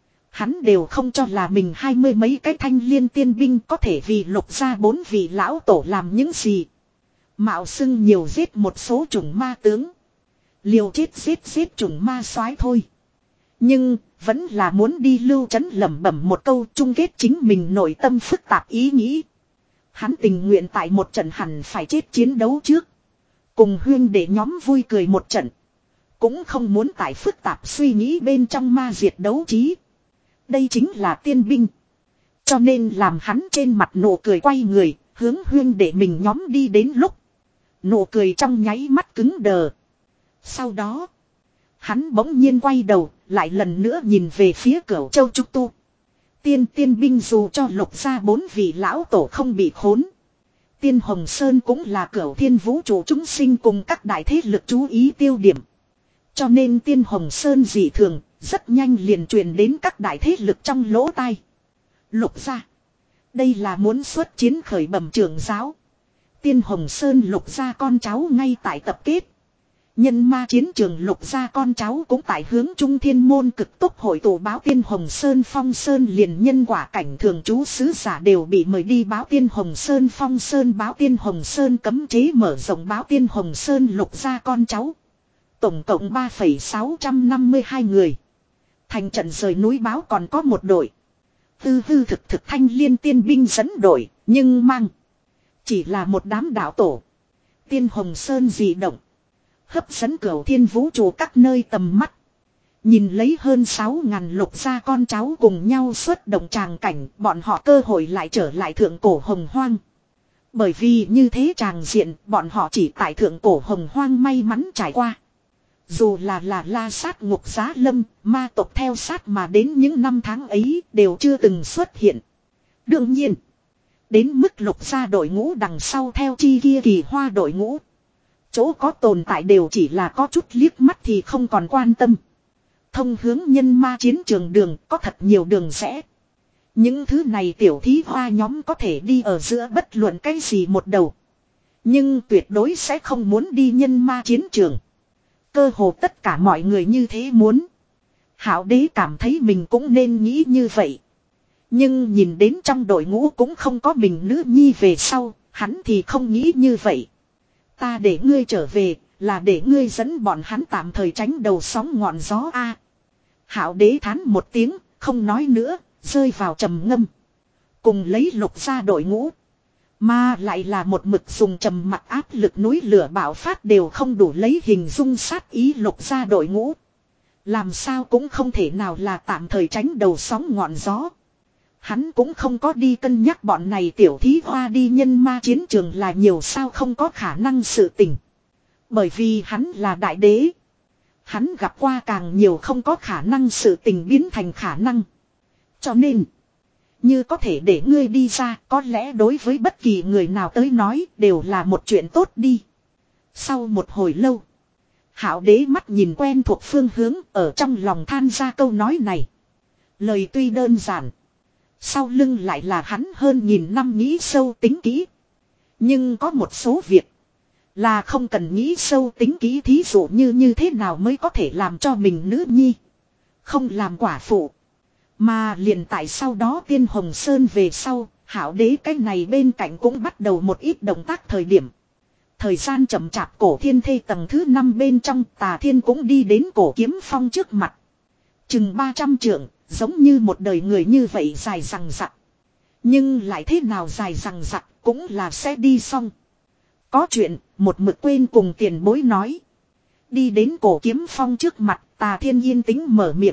Hắn đều không cho là mình hai mươi mấy cái thanh liên tiên binh có thể vì Lục gia bốn vị lão tổ làm những gì. Mạo xưng nhiều giết một số chủng ma tướng. Liều chết giết giết chủng ma soái thôi. Nhưng vẫn là muốn đi lưu trấn lẩm bẩm một câu chung kết chính mình nội tâm phức tạp ý nghĩ. Hắn tình nguyện tại một trận hẳn phải chết chiến đấu trước. Cùng huyên để nhóm vui cười một trận. Cũng không muốn tại phức tạp suy nghĩ bên trong ma diệt đấu trí. Đây chính là tiên binh. Cho nên làm hắn trên mặt nụ cười quay người, hướng huyên để mình nhóm đi đến lúc. Nụ cười trong nháy mắt cứng đờ. Sau đó, hắn bỗng nhiên quay đầu, lại lần nữa nhìn về phía Cửu Châu Trúc Tu. Tiên tiên binh dù cho Lục gia bốn vị lão tổ không bị khốn. Tiên Hồng Sơn cũng là Cửu Thiên vũ trụ chúng sinh cùng các đại thế lực chú ý tiêu điểm. Cho nên Tiên Hồng Sơn dị thường, rất nhanh liền truyền đến các đại thế lực trong lỗ tai. Lục gia. Đây là muốn xuất chiến khởi bẩm trưởng giáo. Tiên Hồng Sơn Lục gia con cháu ngay tại tập kết. Nhân ma chiến trường Lục gia con cháu cũng tại hướng Trung Thiên môn cực tốc hội tụ báo Tiên Hồng Sơn Phong Sơn liền nhân quả cảnh thường trú sứ giả đều bị mời đi báo Tiên Hồng Sơn Phong Sơn báo Tiên Hồng Sơn cấm chế mở rộng báo Tiên Hồng Sơn Lục gia con cháu. Tổng cộng ba phẩy sáu trăm năm mươi hai người. Thành trận rời núi báo còn có một đội. Tư hư thực thực thanh liên tiên binh dẫn đội, nhưng mang. Chỉ là một đám đạo tổ. Tiên Hồng Sơn dị động. Hấp dẫn Cửu Thiên vũ trụ các nơi tầm mắt. Nhìn lấy hơn sáu ngàn Lục gia con cháu cùng nhau xuất động tràng cảnh, bọn họ cơ hội lại trở lại thượng cổ hồng hoang. Bởi vì như thế tràng diện, bọn họ chỉ tại thượng cổ hồng hoang may mắn trải qua. Dù là là la sát ngục giá lâm, ma tộc theo sát mà đến những năm tháng ấy đều chưa từng xuất hiện. Đương nhiên, đến mức Lục gia đội ngũ đằng sau theo chi kia kỳ hoa đội ngũ. Chỗ có tồn tại đều chỉ là có chút liếc mắt thì không còn quan tâm. Thông hướng nhân ma chiến trường đường có thật nhiều đường rẽ. Những thứ này tiểu thí hoa nhóm có thể đi ở giữa bất luận cái gì một đầu. Nhưng tuyệt đối sẽ không muốn đi nhân ma chiến trường. Cơ hồ tất cả mọi người như thế muốn. Hảo đế cảm thấy mình cũng nên nghĩ như vậy. Nhưng nhìn đến trong đội ngũ cũng không có mình nữ nhi về sau, hắn thì không nghĩ như vậy. Ta để ngươi trở về, là để ngươi dẫn bọn hắn tạm thời tránh đầu sóng ngọn gió a. Hảo đế thán một tiếng, không nói nữa, rơi vào trầm ngâm. Cùng lấy Lục gia đội ngũ. Mà lại là một mực dùng trầm mặc áp lực núi lửa bạo phát đều không đủ lấy hình dung sát ý Lục gia đội ngũ. Làm sao cũng không thể nào là tạm thời tránh đầu sóng ngọn gió. Hắn cũng không có đi cân nhắc bọn này tiểu thí hoa đi nhân ma chiến trường là nhiều sao không có khả năng sự tình. Bởi vì hắn là đại đế. Hắn gặp qua càng nhiều không có khả năng sự tình biến thành khả năng. Cho nên, như có thể để ngươi đi ra, có lẽ đối với bất kỳ người nào tới nói đều là một chuyện tốt đi. Sau một hồi lâu, Hạo đế mắt nhìn quen thuộc phương hướng ở trong lòng than ra câu nói này. Lời tuy đơn giản, sau lưng lại là hắn hơn nghìn năm nghĩ sâu tính kỹ. Nhưng có một số việc là không cần nghĩ sâu tính kỹ, thí dụ như như thế nào mới có thể làm cho mình nữ nhi không làm quả phụ. Mà liền tại sau đó Tiên Hồng Sơn về sau, Hạo đế cái này bên cạnh cũng bắt đầu một ít động tác thời điểm. Thời gian chậm chạp cổ thiên thê tầng thứ năm bên trong, Tà Thiên cũng đi đến cổ kiếm phong trước mặt. Chừng ba trăm trượng, giống như một đời người như vậy dài rằng rặc. Nhưng lại thế nào dài rằng rặc cũng là sẽ đi xong. Có chuyện, một mực quên cùng tiền bối nói. Đi đến cổ kiếm phong trước mặt, Tà Thiên yên tĩnh mở miệng.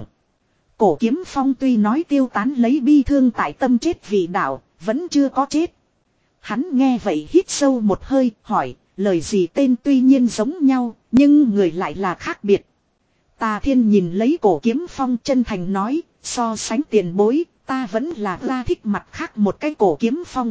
Cổ kiếm phong tuy nói tiêu tán lấy bi thương tại tâm chết vì đạo, vẫn chưa có chết. Hắn nghe vậy hít sâu một hơi, hỏi, lời gì tên tuy nhiên giống nhau, nhưng người lại là khác biệt. Tà Thiên nhìn lấy cổ kiếm phong chân thành nói, so sánh tiền bối, ta vẫn là ra thích mặt khác một cái cổ kiếm phong.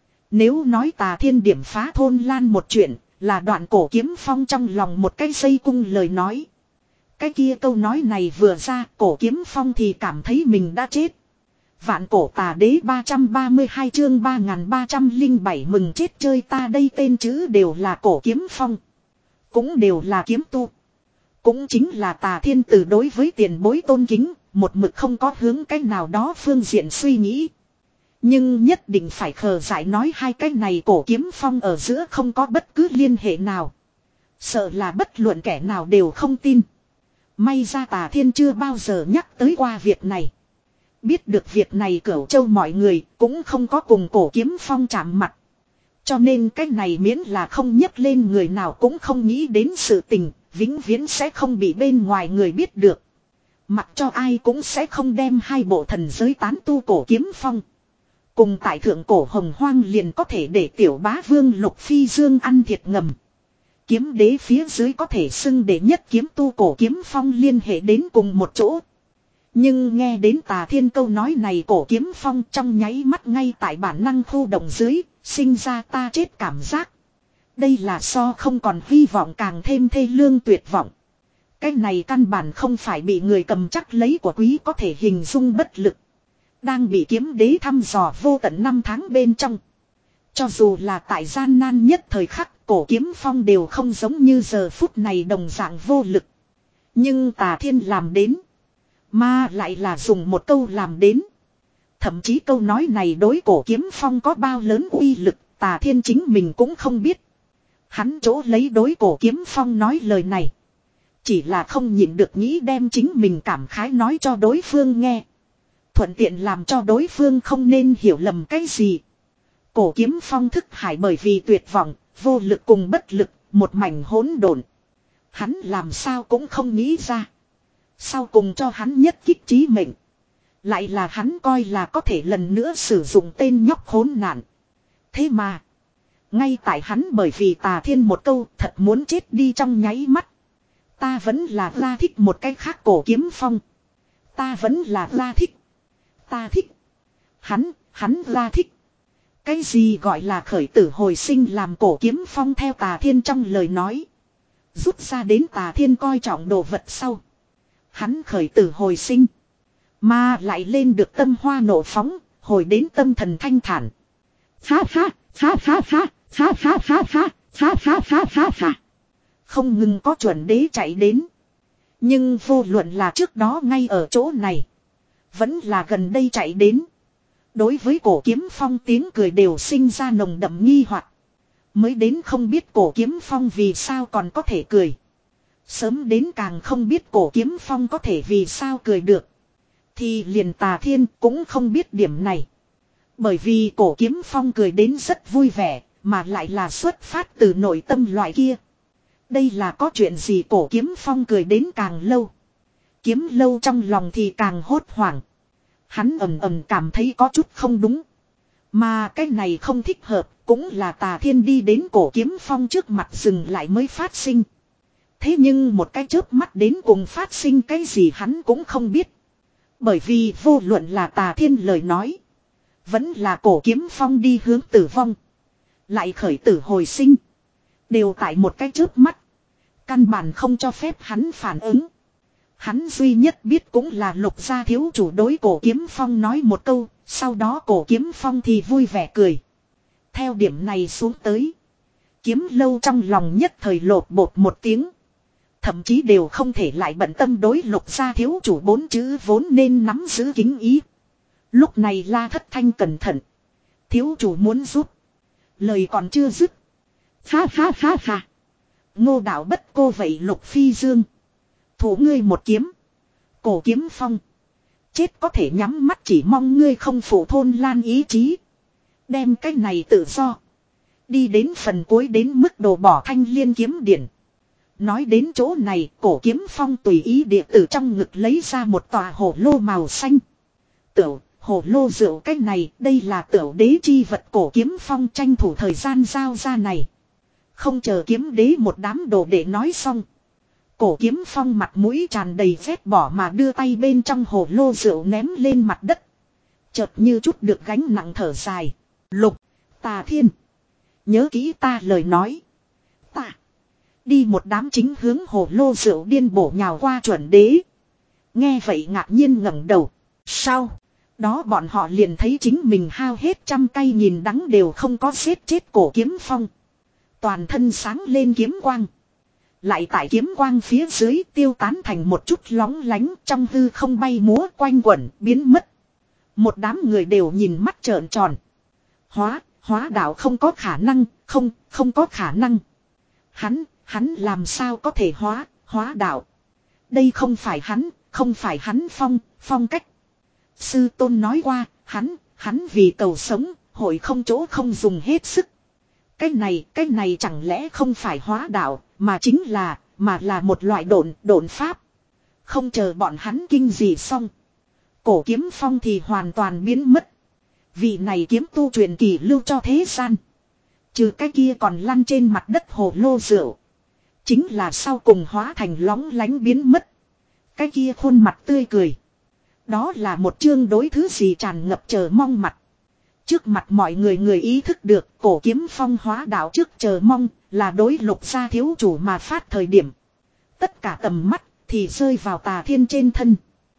Nếu nói Tà Thiên điểm phá thôn lan một chuyện, là đoạn cổ kiếm phong trong lòng một cái dây cung lời nói. Cái kia câu nói này vừa ra, cổ kiếm phong thì cảm thấy mình đã chết. Vạn cổ tà đế ba trăm ba mươi hai chương ba nghìn ba trăm lẻ bảy mừng chết chơi ta đây tên chữ đều là cổ kiếm phong. cũng đều là kiếm tu. Cũng chính là Tà Thiên từ đối với tiền bối tôn kính, một mực không có hướng cách nào đó phương diện suy nghĩ. Nhưng nhất định phải khờ dại nói hai cái này cổ kiếm phong ở giữa không có bất cứ liên hệ nào. Sợ là bất luận kẻ nào đều không tin. May ra Tà Thiên chưa bao giờ nhắc tới qua việc này. Biết được việc này Cửu Châu mọi người cũng không có cùng cổ kiếm phong chạm mặt. Cho nên cái này miễn là không nhấc lên người nào cũng không nghĩ đến sự tình, vĩnh viễn sẽ không bị bên ngoài người biết được. Mặc cho ai cũng sẽ không đem hai bộ thần giới tán tu cổ kiếm phong. Cùng tại thượng cổ hồng hoang liền có thể để tiểu bá vương Lục Phi Dương ăn thiệt ngầm. Kiếm đế phía dưới có thể xưng để nhất kiếm tu cổ kiếm phong liên hệ đến cùng một chỗ. Nhưng nghe đến Tà Thiên câu nói này cổ kiếm phong trong nháy mắt ngay tại bản năng khu động dưới, sinh ra ta chết cảm giác. Đây là so không còn hy vọng càng thêm thê lương tuyệt vọng. Cái này căn bản không phải bị người cầm chắc lấy của quý có thể hình dung bất lực. Đang bị kiếm đế thăm dò vô tận năm tháng bên trong. Cho dù là tại gian nan nhất thời khắc, cổ kiếm phong đều không giống như giờ phút này đồng dạng vô lực. Nhưng Tà Thiên làm đến. Mà lại là dùng một câu làm đến. Thậm chí câu nói này đối cổ kiếm phong có bao lớn uy lực, Tà Thiên chính mình cũng không biết. Hắn chỗ lấy đối cổ kiếm phong nói lời này. Chỉ là không nhịn được nghĩ đem chính mình cảm khái nói cho đối phương nghe. Thuận tiện làm cho đối phương không nên hiểu lầm cái gì. Cổ kiếm phong thức hải bởi vì tuyệt vọng, vô lực cùng bất lực, một mảnh hỗn độn. Hắn làm sao cũng không nghĩ ra. Sau cùng cho hắn nhất kích chí mệnh. Lại là hắn coi là có thể lần nữa sử dụng tên nhóc khốn nạn. Thế mà. Ngay tại hắn bởi vì Tà Thiên một câu thật muốn chết đi trong nháy mắt. Ta vẫn là ra thích một cái khác cổ kiếm phong. Ta vẫn là ra thích. Ta thích. Hắn, hắn ra thích. Cái gì gọi là khởi tử hồi sinh làm cổ kiếm phong theo Tà Thiên trong lời nói. Rút ra đến Tà Thiên coi trọng đồ vật sau. Hắn khởi tử hồi sinh. Mà lại lên được tâm hoa nổ phóng, hồi đến tâm thần thanh thản. Phá phá, phá phá phá, phá phá phá phá, phá phá phá phá phá. Không ngừng có chuẩn đế chạy đến. Nhưng vô luận là trước đó ngay ở chỗ này. Vẫn là gần đây chạy đến. Đối với cổ kiếm phong tiếng cười đều sinh ra nồng đậm nghi hoặc. Mới đến không biết cổ kiếm phong vì sao còn có thể cười. Sớm đến càng không biết cổ kiếm phong có thể vì sao cười được. Thì liền Tà Thiên cũng không biết điểm này. Bởi vì cổ kiếm phong cười đến rất vui vẻ, mà lại là xuất phát từ nội tâm loại kia. Đây là có chuyện gì cổ kiếm phong cười đến càng lâu. Kiếm lâu trong lòng thì càng hốt hoảng. Hắn ầm ầm cảm thấy có chút không đúng. Mà cái này không thích hợp, cũng là Tà Thiên đi đến cổ kiếm phong trước mặt dừng lại mới phát sinh. Thế nhưng một cái chớp mắt đến cùng phát sinh cái gì hắn cũng không biết. Bởi vì vô luận là Tà Thiên lời nói. Vẫn là cổ kiếm phong đi hướng tử vong. Lại khởi tử hồi sinh. Đều tại một cái chớp mắt. Căn bản không cho phép hắn phản ứng. Hắn duy nhất biết cũng là Lục gia thiếu chủ đối cổ kiếm phong nói một câu. Sau đó cổ kiếm phong thì vui vẻ cười. Theo điểm này xuống tới. Kiếm lâu trong lòng nhất thời lột bột một tiếng. Thậm chí đều không thể lại bận tâm đối Lục gia thiếu chủ bốn chữ vốn nên nắm giữ kính ý. Lúc này La Thất Thanh cẩn thận. Thiếu chủ muốn giúp. Lời còn chưa dứt. Phá phá phá phá. Ngô đạo bất cô vậy Lục Phi Dương. Thủ ngươi một kiếm. Cổ kiếm phong. Chết có thể nhắm mắt chỉ mong ngươi không phụ thôn lan ý chí. Đem cái này tự do. Đi đến phần cuối đến mức đồ bỏ thanh liên kiếm điển. Nói đến chỗ này cổ kiếm phong tùy ý địa tử trong ngực lấy ra một tòa hổ lô màu xanh. Tửu, hổ lô rượu cái này đây là tửu đế chi vật cổ kiếm phong tranh thủ thời gian giao ra này. Không chờ kiếm đế một đám đồ để nói xong. Cổ kiếm phong mặt mũi tràn đầy vết bỏ mà đưa tay bên trong hồ lô rượu ném lên mặt đất. Chợt như chút được gánh nặng thở dài. Lục, Tà Thiên. Nhớ kỹ ta lời nói. Ta. Đi một đám chính hướng hồ lô rượu điên bổ nhào qua chuẩn đế. Nghe vậy ngạc nhiên ngẩng đầu. Sao? Đó bọn họ liền thấy chính mình hao hết trăm cây nhìn đắng đều không có giết chết cổ kiếm phong. Toàn thân sáng lên kiếm quang. Lại tại kiếm quang phía dưới tiêu tán thành một chút lóng lánh trong hư không bay múa quanh quẩn biến mất. Một đám người đều nhìn mắt trợn tròn. Hóa, hóa đạo không có khả năng, không, không có khả năng. Hắn, hắn làm sao có thể hóa, hóa đạo. Đây không phải hắn, không phải hắn phong, phong cách. Sư tôn nói qua, hắn, hắn vì cầu sống, hội không chỗ không dùng hết sức. Cái này, cái này chẳng lẽ không phải hóa đạo, mà chính là, mà là một loại độn, độn pháp. Không chờ bọn hắn kinh gì xong. Cổ kiếm phong thì hoàn toàn biến mất. Vị này kiếm tu truyền kỳ lưu cho thế gian. Trừ cái kia còn lăn trên mặt đất hồ lô rượu. Chính là sau cùng hóa thành lóng lánh biến mất. Cái kia khuôn mặt tươi cười. Đó là một chương đối thứ gì tràn ngập chờ mong mặt. Trước mặt mọi người người ý thức được cổ kiếm phong hóa đạo trước chờ mong là đối Lục gia thiếu chủ mà phát thời điểm. Tất cả tầm mắt thì rơi vào Tà Thiên trên thân.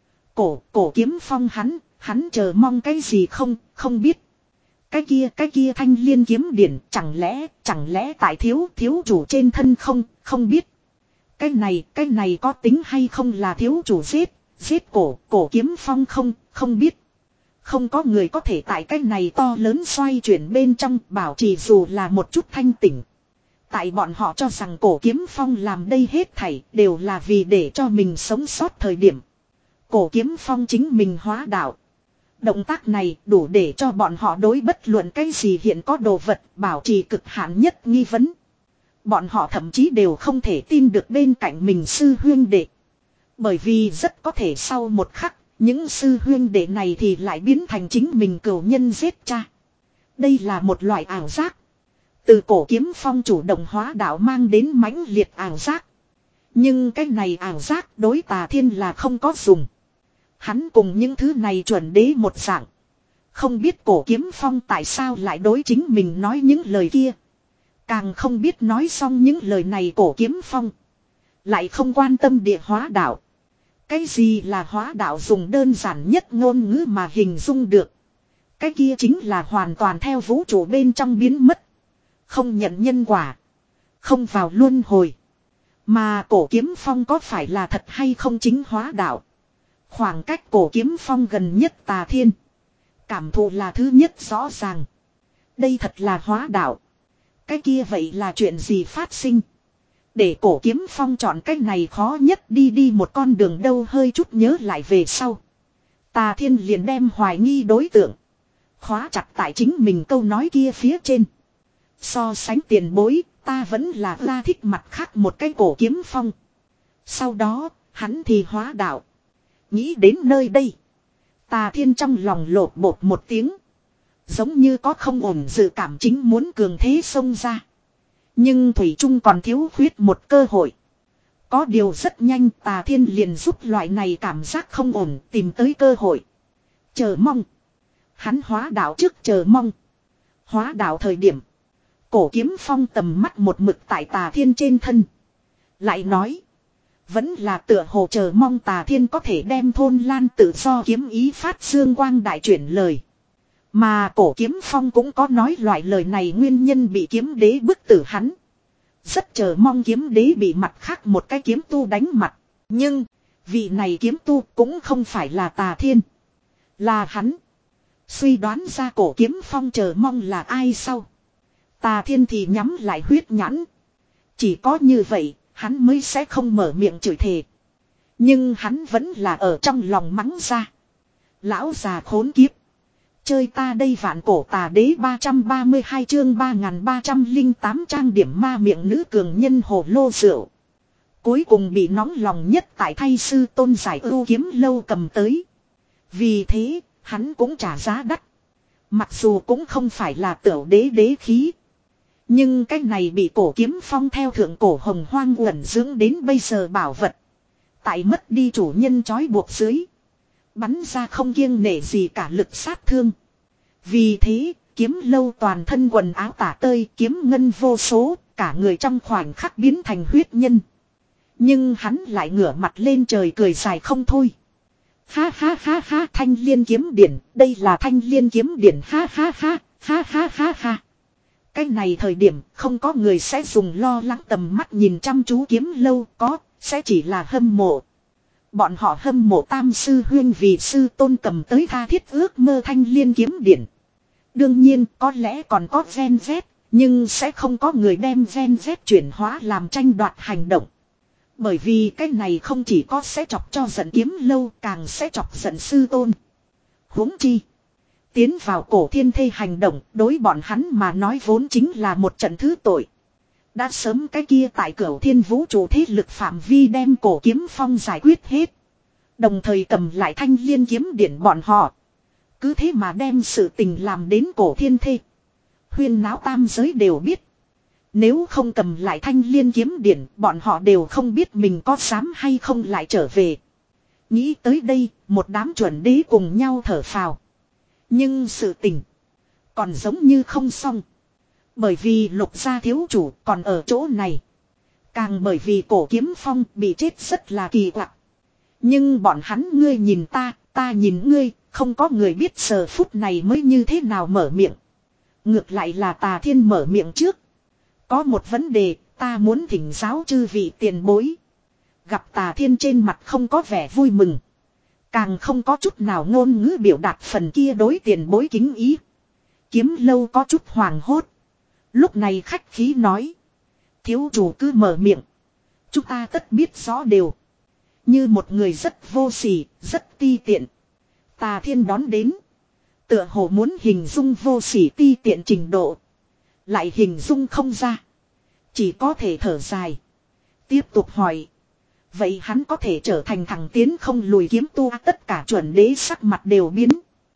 Cổ, cổ kiếm phong hắn, hắn chờ mong cái gì không, không biết. Cái kia, cái kia thanh liên kiếm điển chẳng lẽ, chẳng lẽ tại thiếu, thiếu chủ trên thân không, không biết. Cái này, cái này có tính hay không là thiếu chủ giết, giết cổ, cổ kiếm phong không, không biết. Không có người có thể tại cái này to lớn xoay chuyển bên trong bảo trì dù là một chút thanh tỉnh. Tại bọn họ cho rằng cổ kiếm phong làm đây hết thảy đều là vì để cho mình sống sót thời điểm. Cổ kiếm phong chính mình hóa đạo. Động tác này đủ để cho bọn họ đối bất luận cái gì hiện có đồ vật bảo trì cực hạn nhất nghi vấn. Bọn họ thậm chí đều không thể tin được bên cạnh mình sư huyên đệ. Bởi vì rất có thể sau một khắc, những sư huyên đệ này thì lại biến thành chính mình cừu nhân giết cha. Đây là một loại ảo giác. Từ cổ kiếm phong chủ động hóa đạo mang đến mãnh liệt ảo giác. Nhưng cái này ảo giác đối Tà Thiên là không có dùng. Hắn cùng những thứ này chuẩn đế một dạng. Không biết cổ kiếm phong tại sao lại đối chính mình nói những lời kia. Càng không biết nói xong những lời này cổ kiếm phong. Lại không quan tâm địa hóa đạo. Cái gì là hóa đạo dùng đơn giản nhất ngôn ngữ mà hình dung được. Cái kia chính là hoàn toàn theo vũ trụ bên trong biến mất. Không nhận nhân quả. Không vào luân hồi. Mà cổ kiếm phong có phải là thật hay không chính hóa đạo. Khoảng cách cổ kiếm phong gần nhất Tà Thiên. Cảm thụ là thứ nhất rõ ràng. Đây thật là hóa đạo. Cái kia vậy là chuyện gì phát sinh. Để cổ kiếm phong chọn cách này khó nhất đi đi một con đường đâu hơi chút nhớ lại về sau. Tà Thiên liền đem hoài nghi đối tượng. Khóa chặt tại chính mình câu nói kia phía trên. So sánh tiền bối, ta vẫn là la thích mặt khác một cái cổ kiếm phong. Sau đó, hắn thì hóa đạo. Nghĩ đến nơi đây. Tà Thiên trong lòng lột bột một tiếng. Giống như có không ổn dự cảm chính muốn cường thế xông ra. Nhưng Thủy Trung còn thiếu khuyết một cơ hội. Có điều rất nhanh Tà Thiên liền giúp loại này cảm giác không ổn tìm tới cơ hội. Chờ mong. Hắn hóa đạo trước chờ mong. Hóa đạo thời điểm. Cổ kiếm phong tầm mắt một mực tại Tà Thiên trên thân. Lại nói. Vẫn là tựa hồ chờ mong Tà Thiên có thể đem thôn lan tự do kiếm ý phát dương quang đại chuyển lời. Mà cổ kiếm phong cũng có nói loại lời này nguyên nhân bị kiếm đế bức tử hắn. Rất chờ mong kiếm đế bị mặt khác một cái kiếm tu đánh mặt. Nhưng, vị này kiếm tu cũng không phải là Tà Thiên. Là hắn. Suy đoán ra cổ kiếm phong chờ mong là ai sau. Tà Thiên thì nhắm lại huyết nhãn. Chỉ có như vậy, hắn mới sẽ không mở miệng chửi thề. Nhưng hắn vẫn là ở trong lòng mắng ra. Lão già khốn kiếp. Chơi ta đây vạn cổ tà đế ba trăm ba mươi hai chương ba nghìn ba trăm lẻ tám trang điểm ma miệng nữ cường nhân hồ lô rượu. Cuối cùng bị nóng lòng nhất tại thay sư tôn giải ưu kiếm lâu cầm tới. Vì thế, hắn cũng trả giá đắt. Mặc dù cũng không phải là tiểu đế đế khí. Nhưng cái này bị cổ kiếm phong theo thượng cổ hồng hoang uẩn dưỡng đến bây giờ bảo vật. Tại mất đi chủ nhân trói buộc dưới. Bắn ra không kiêng nể gì cả lực sát thương. Vì thế, kiếm lâu toàn thân quần áo tả tơi kiếm ngân vô số, cả người trong khoảnh khắc biến thành huyết nhân. Nhưng hắn lại ngửa mặt lên trời cười dài không thôi. Ha ha ha ha thanh liên kiếm điển, đây là thanh liên kiếm điển ha ha ha, ha ha ha ha. Cái này thời điểm không có người sẽ dùng lo lắng tầm mắt nhìn chăm chú kiếm lâu, có, sẽ chỉ là hâm mộ. Bọn họ hâm mộ Tam sư huyên vì sư tôn cầm tới tha thiết ước mơ thanh liên kiếm điển. Đương nhiên có lẽ còn có gen z, nhưng sẽ không có người đem gen z chuyển hóa làm tranh đoạt hành động. Bởi vì cái này không chỉ có sẽ chọc cho giận kiếm lâu, càng sẽ chọc giận sư tôn. Huống chi. Tiến vào cổ thiên thê hành động, đối bọn hắn mà nói vốn chính là một trận thứ tội. Đã sớm cái kia tại cửu thiên vũ trụ thế lực phạm vi đem cổ kiếm phong giải quyết hết. Đồng thời cầm lại thanh liên kiếm điển bọn họ. Cứ thế mà đem sự tình làm đến cổ thiên thê. Huyên náo tam giới đều biết. Nếu không cầm lại thanh liên kiếm điển, bọn họ đều không biết mình có dám hay không lại trở về. Nghĩ tới đây, một đám chuẩn đế cùng nhau thở phào. Nhưng sự tình còn giống như không xong. Bởi vì Lục gia thiếu chủ còn ở chỗ này. Càng bởi vì cổ kiếm phong bị chết rất là kỳ quặc. Nhưng bọn hắn ngươi nhìn ta, ta nhìn ngươi, không có người biết giờ phút này mới như thế nào mở miệng. Ngược lại là Tà Thiên mở miệng trước. Có một vấn đề, ta muốn thỉnh giáo chư vị tiền bối. Gặp Tà Thiên trên mặt không có vẻ vui mừng. Càng không có chút nào ngôn ngữ biểu đạt phần kia đối tiền bối kính ý. Kiếm lâu có chút hoàng hốt. Lúc này khách khí nói. Thiếu chủ cứ mở miệng. Chúng ta tất biết rõ đều. Như một người rất vô sỉ, rất ti tiện. Tà Thiên đón đến. Tựa hồ muốn hình dung vô sỉ ti tiện trình độ. Lại hình dung không ra. Chỉ có thể thở dài. Tiếp tục hỏi. Vậy hắn có thể trở thành thằng tiến không lùi kiếm tu, tất cả chuẩn đế sắc mặt đều biến.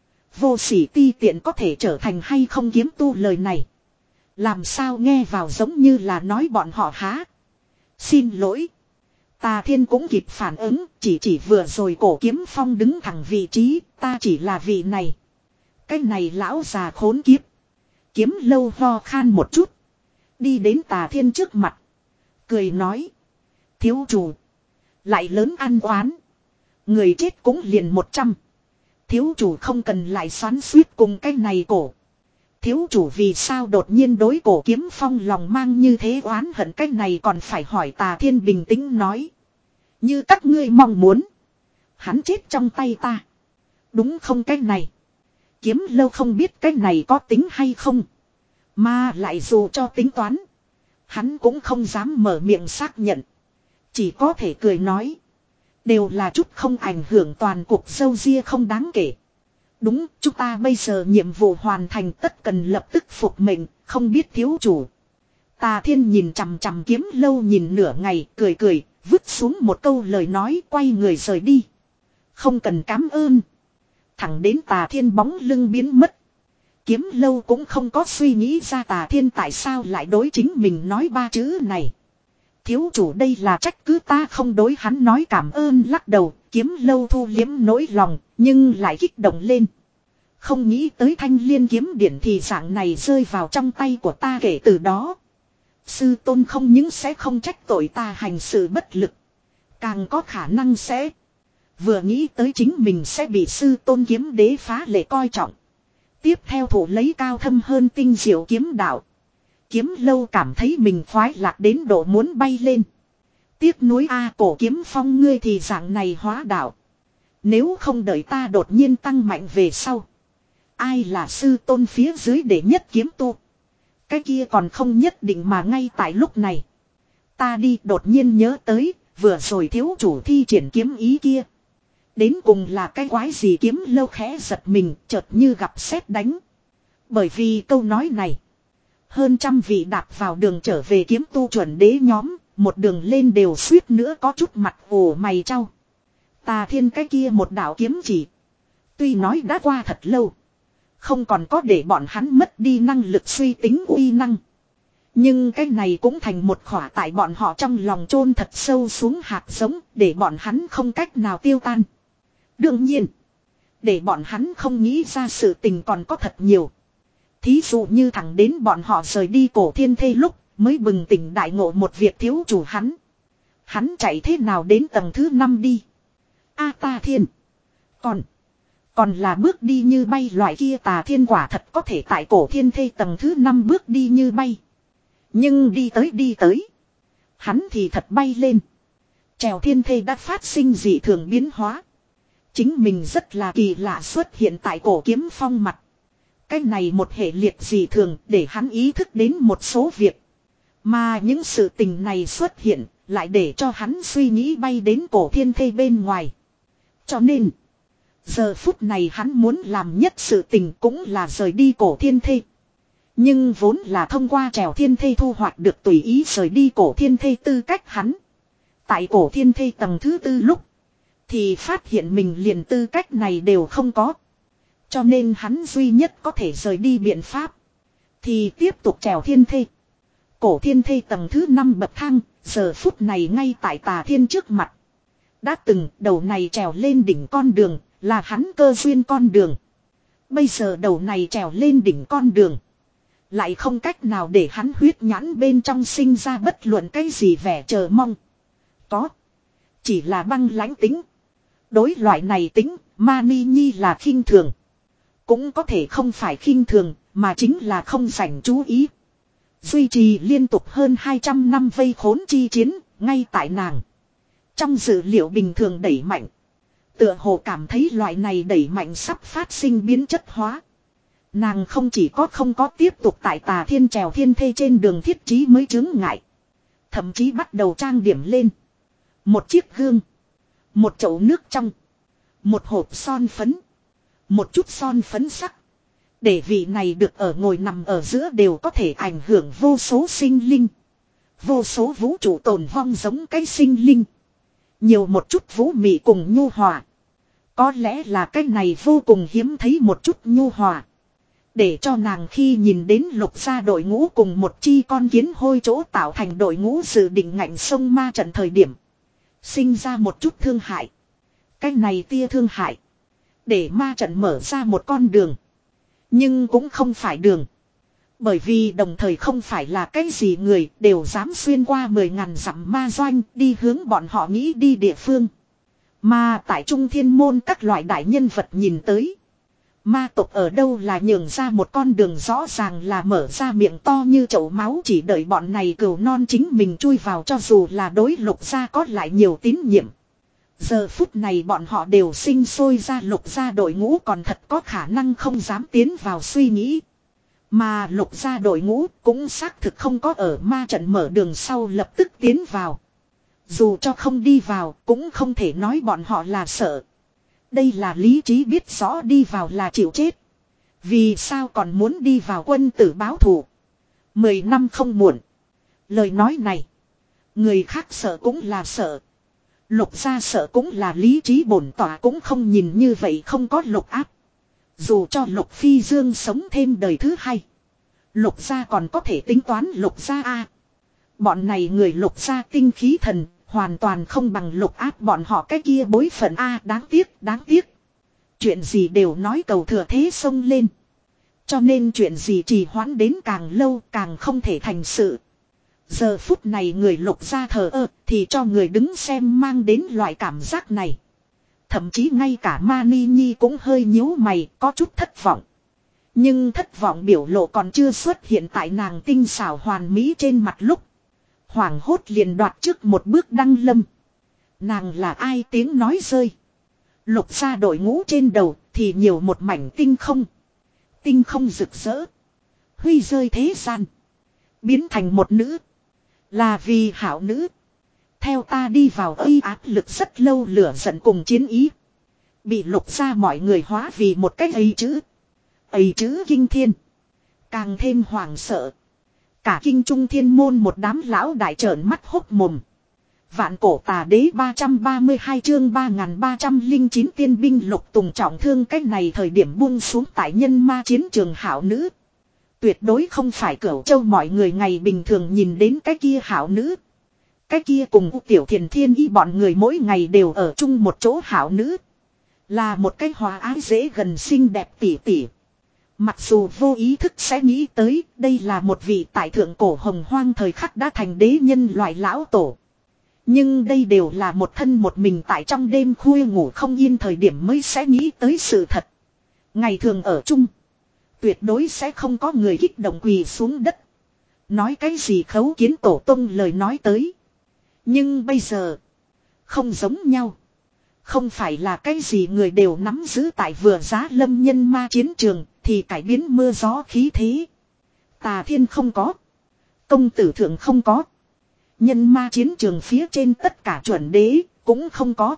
Vô sỉ ti tiện có thể trở thành hay không kiếm tu lời này. Làm sao nghe vào giống như là nói bọn họ há. Xin lỗi. Tà Thiên cũng kịp phản ứng, chỉ chỉ vừa rồi cổ kiếm phong đứng thẳng vị trí, ta chỉ là vị này. Cái này lão già khốn kiếp. Kiếm lâu ho khan một chút. Đi đến Tà Thiên trước mặt. Cười nói. Thiếu chủ. Lại lớn ăn oán. Người chết cũng liền một trăm. Thiếu chủ không cần lại xoắn suýt cùng cái này cổ. Thiếu chủ vì sao đột nhiên đối cổ kiếm phong lòng mang như thế oán hận, cái này còn phải hỏi. Tà Thiên bình tĩnh nói. Như các ngươi mong muốn. Hắn chết trong tay ta. Đúng không cái này. Kiếm lâu không biết cái này có tính hay không. Mà lại dù cho tính toán. Hắn cũng không dám mở miệng xác nhận. Chỉ có thể cười nói. Đều là chút không ảnh hưởng toàn cuộc sâu ria không đáng kể. Đúng, chúng ta bây giờ nhiệm vụ hoàn thành, tất cần lập tức phục mệnh, không biết thiếu chủ. Tà Thiên nhìn chằm chằm kiếm lâu nhìn nửa ngày, cười cười, vứt xuống một câu lời nói, quay người rời đi. Không cần cảm ơn. Thẳng đến Tà Thiên bóng lưng biến mất. Kiếm lâu cũng không có suy nghĩ ra Tà Thiên tại sao lại đối chính mình nói ba chữ này. Thiếu chủ đây là trách cứ ta không đối hắn nói cảm ơn, lắc đầu. Kiếm lâu thu liếm nỗi lòng, nhưng lại kích động lên. Không nghĩ tới thanh liên kiếm điển thì dạng này rơi vào trong tay của ta, kể từ đó. Sư tôn không những sẽ không trách tội ta hành sự bất lực. Càng có khả năng sẽ. Vừa nghĩ tới chính mình sẽ bị sư tôn kiếm đế phá lệ coi trọng. Tiếp theo thủ lấy cao thâm hơn tinh diệu kiếm đạo. Kiếm lâu cảm thấy mình khoái lạc đến độ muốn bay lên. Tiếc nuối a, cổ kiếm phong ngươi thì dạng này hóa đạo. Nếu không đợi ta đột nhiên tăng mạnh về sau. Ai là sư tôn phía dưới để nhất kiếm tu. Cái kia còn không nhất định mà ngay tại lúc này. Ta đi đột nhiên nhớ tới, vừa rồi thiếu chủ thi triển kiếm ý kia. Đến cùng là cái quái gì, kiếm lâu khẽ giật mình, chợt như gặp sét đánh. Bởi vì câu nói này. Hơn trăm vị đạp vào đường trở về kiếm tu chuẩn đế nhóm, một đường lên đều suýt nữa có chút mặt ồ mày trao. Tà Thiên cái kia một đạo kiếm chỉ. Tuy nói đã qua thật lâu. Không còn có để bọn hắn mất đi năng lực suy tính uy năng. Nhưng cái này cũng thành một khỏa tại bọn họ trong lòng chôn thật sâu xuống hạt giống, để bọn hắn không cách nào tiêu tan. Đương nhiên, để bọn hắn không nghĩ ra sự tình còn có thật nhiều. Thí dụ như thẳng đến bọn họ rời đi cổ thiên thê lúc mới bừng tỉnh đại ngộ một việc, thiếu chủ hắn. Hắn chạy thế nào đến tầng thứ năm đi. A Tà Thiên. Còn. Còn là bước đi như bay loại kia Tà Thiên quả thật có thể tại Cổ Thiên Thê tầng thứ năm bước đi như bay. Nhưng đi tới đi tới. Hắn thì thật bay lên. Trèo Thiên Thê đã phát sinh dị thường biến hóa. Chính mình rất là kỳ lạ xuất hiện tại Cổ Kiếm Phong mặt. Cái này một hệ liệt dị thường để hắn ý thức đến một số việc. Mà những sự tình này xuất hiện lại để cho hắn suy nghĩ bay đến Cổ Thiên Thê bên ngoài. Cho nên, giờ phút này hắn muốn làm nhất sự tình cũng là rời đi Cổ Thiên Thê. Nhưng vốn là thông qua trèo Thiên Thê thu hoạch được tùy ý rời đi Cổ Thiên Thê tư cách hắn. Tại Cổ Thiên Thê tầng thứ tư lúc, thì phát hiện mình liền tư cách này đều không có. Cho nên hắn duy nhất có thể rời đi biện pháp. Thì tiếp tục trèo Thiên Thê. Cổ Thiên Thê tầng thứ năm bậc thang, giờ phút này ngay tại Tà Thiên trước mặt. Đã từng đầu này trèo lên đỉnh con đường, là hắn cơ duyên con đường. Bây giờ đầu này trèo lên đỉnh con đường. Lại không cách nào để hắn huyết nhãn bên trong sinh ra bất luận cái gì vẻ chờ mong. Có. Chỉ là băng lãnh tính. Đối loại này tính, Mani Nhi là khinh thường. Cũng có thể không phải khinh thường, mà chính là không dành chú ý. Duy trì liên tục hơn hai trăm năm vây khốn chi chiến, ngay tại nàng. Trong dữ liệu bình thường đẩy mạnh. Tựa hồ cảm thấy loại này đẩy mạnh sắp phát sinh biến chất hóa. Nàng không chỉ có không có tiếp tục tại Tà Thiên trèo Thiên Thê trên đường thiết trí mới chứng ngại. Thậm chí bắt đầu trang điểm lên. Một chiếc gương. Một chậu nước trong. Một hộp son phấn. Một chút son phấn sắc. Để vị này được ở ngồi nằm ở giữa đều có thể ảnh hưởng vô số sinh linh. Vô số vũ trụ tồn vong giống cái sinh linh. Nhiều một chút vũ mị cùng nhu hòa. Có lẽ là cái này vô cùng hiếm thấy một chút nhu hòa. Để cho nàng khi nhìn đến Lục gia đội ngũ cùng một chi con kiến hôi chỗ tạo thành đội ngũ dự định ngạnh sông ma trận thời điểm. Sinh ra một chút thương hại. Cái này tia thương hại. Để ma trận mở ra một con đường. Nhưng cũng không phải đường. Bởi vì đồng thời không phải là cái gì người đều dám xuyên qua mười ngàn dặm ma doanh đi hướng bọn họ nghĩ đi địa phương. Mà tại Trung Thiên Môn các loại đại nhân vật nhìn tới. Ma tộc ở đâu là nhường ra một con đường rõ ràng là mở ra miệng to như chậu máu chỉ đợi bọn này cừu non chính mình chui vào cho dù là đối Lục gia có lại nhiều tín nhiệm. Giờ phút này bọn họ đều sinh sôi ra Lục gia đội ngũ còn thật có khả năng không dám tiến vào suy nghĩ. Mà Lục gia đội ngũ cũng xác thực không có ở ma trận mở đường sau lập tức tiến vào. Dù cho không đi vào cũng không thể nói bọn họ là sợ. Đây là lý trí biết rõ đi vào là chịu chết. Vì sao còn muốn đi vào quân tử báo thù. Mười năm không muộn. Lời nói này. Người khác sợ cũng là sợ. Lục gia sợ cũng là lý trí bổn tỏa cũng không nhìn như vậy không có lục áp. Dù cho Lục Phi Dương sống thêm đời thứ hai. Lục gia còn có thể tính toán Lục gia A. Bọn này người Lục gia tinh khí thần. Hoàn toàn không bằng Lục áp bọn họ cái kia bối phận A đáng tiếc đáng tiếc. Chuyện gì đều nói cầu thừa thế xông lên. Cho nên chuyện gì trì hoãn đến càng lâu càng không thể thành sự. Giờ phút này người Lục gia thờ ơ thì cho người đứng xem mang đến loại cảm giác này. Thậm chí ngay cả Mani Nhi cũng hơi nhíu mày có chút thất vọng. Nhưng thất vọng biểu lộ còn chưa xuất hiện tại nàng tinh xảo hoàn mỹ trên mặt lúc. Hoảng hốt liền đoạt trước một bước đăng lâm. Nàng là ai tiếng nói rơi. Lục gia đội ngũ trên đầu thì nhiều một mảnh tinh không. Tinh không rực rỡ. Huy rơi thế gian. Biến thành một nữ. Là vì hảo nữ. Theo ta đi vào uy áp lực rất lâu lửa giận cùng chiến ý. Bị Lục gia mọi người hóa vì một cái ấy chữ. Ấy chữ kinh thiên. Càng thêm hoảng sợ. Cả kinh trung thiên môn một đám lão đại trợn mắt hốc mồm. Vạn cổ tà đế ba trăm ba mươi hai chương ba nghìn ba trăm lẻ chín tiên binh Lục Tùng trọng thương cách này thời điểm buông xuống tại nhân ma chiến trường hảo nữ. Tuyệt đối không phải Cửu Châu mọi người ngày bình thường nhìn đến cái kia hảo nữ. Cái kia cùng U Tiểu Thiền Thiên Y bọn người mỗi ngày đều ở chung một chỗ hảo nữ. Là một cái hòa ái dễ gần xinh đẹp tỉ tỉ. Mặc dù vô ý thức sẽ nghĩ tới đây là một vị tại thượng cổ hồng hoang thời khắc đã thành đế nhân loại lão tổ. Nhưng đây đều là một thân một mình tại trong đêm khuya ngủ không yên thời điểm mới sẽ nghĩ tới sự thật. Ngày thường ở chung. Tuyệt đối sẽ không có người kích động quỳ xuống đất. Nói cái gì khấu kiến tổ tông lời nói tới. Nhưng bây giờ. Không giống nhau. Không phải là cái gì người đều nắm giữ tại vừa giá lâm nhân ma chiến trường. Thì cải biến mưa gió khí thế. Tà thiên không có. Công tử thượng không có. Nhân ma chiến trường phía trên tất cả chuẩn đế cũng không có.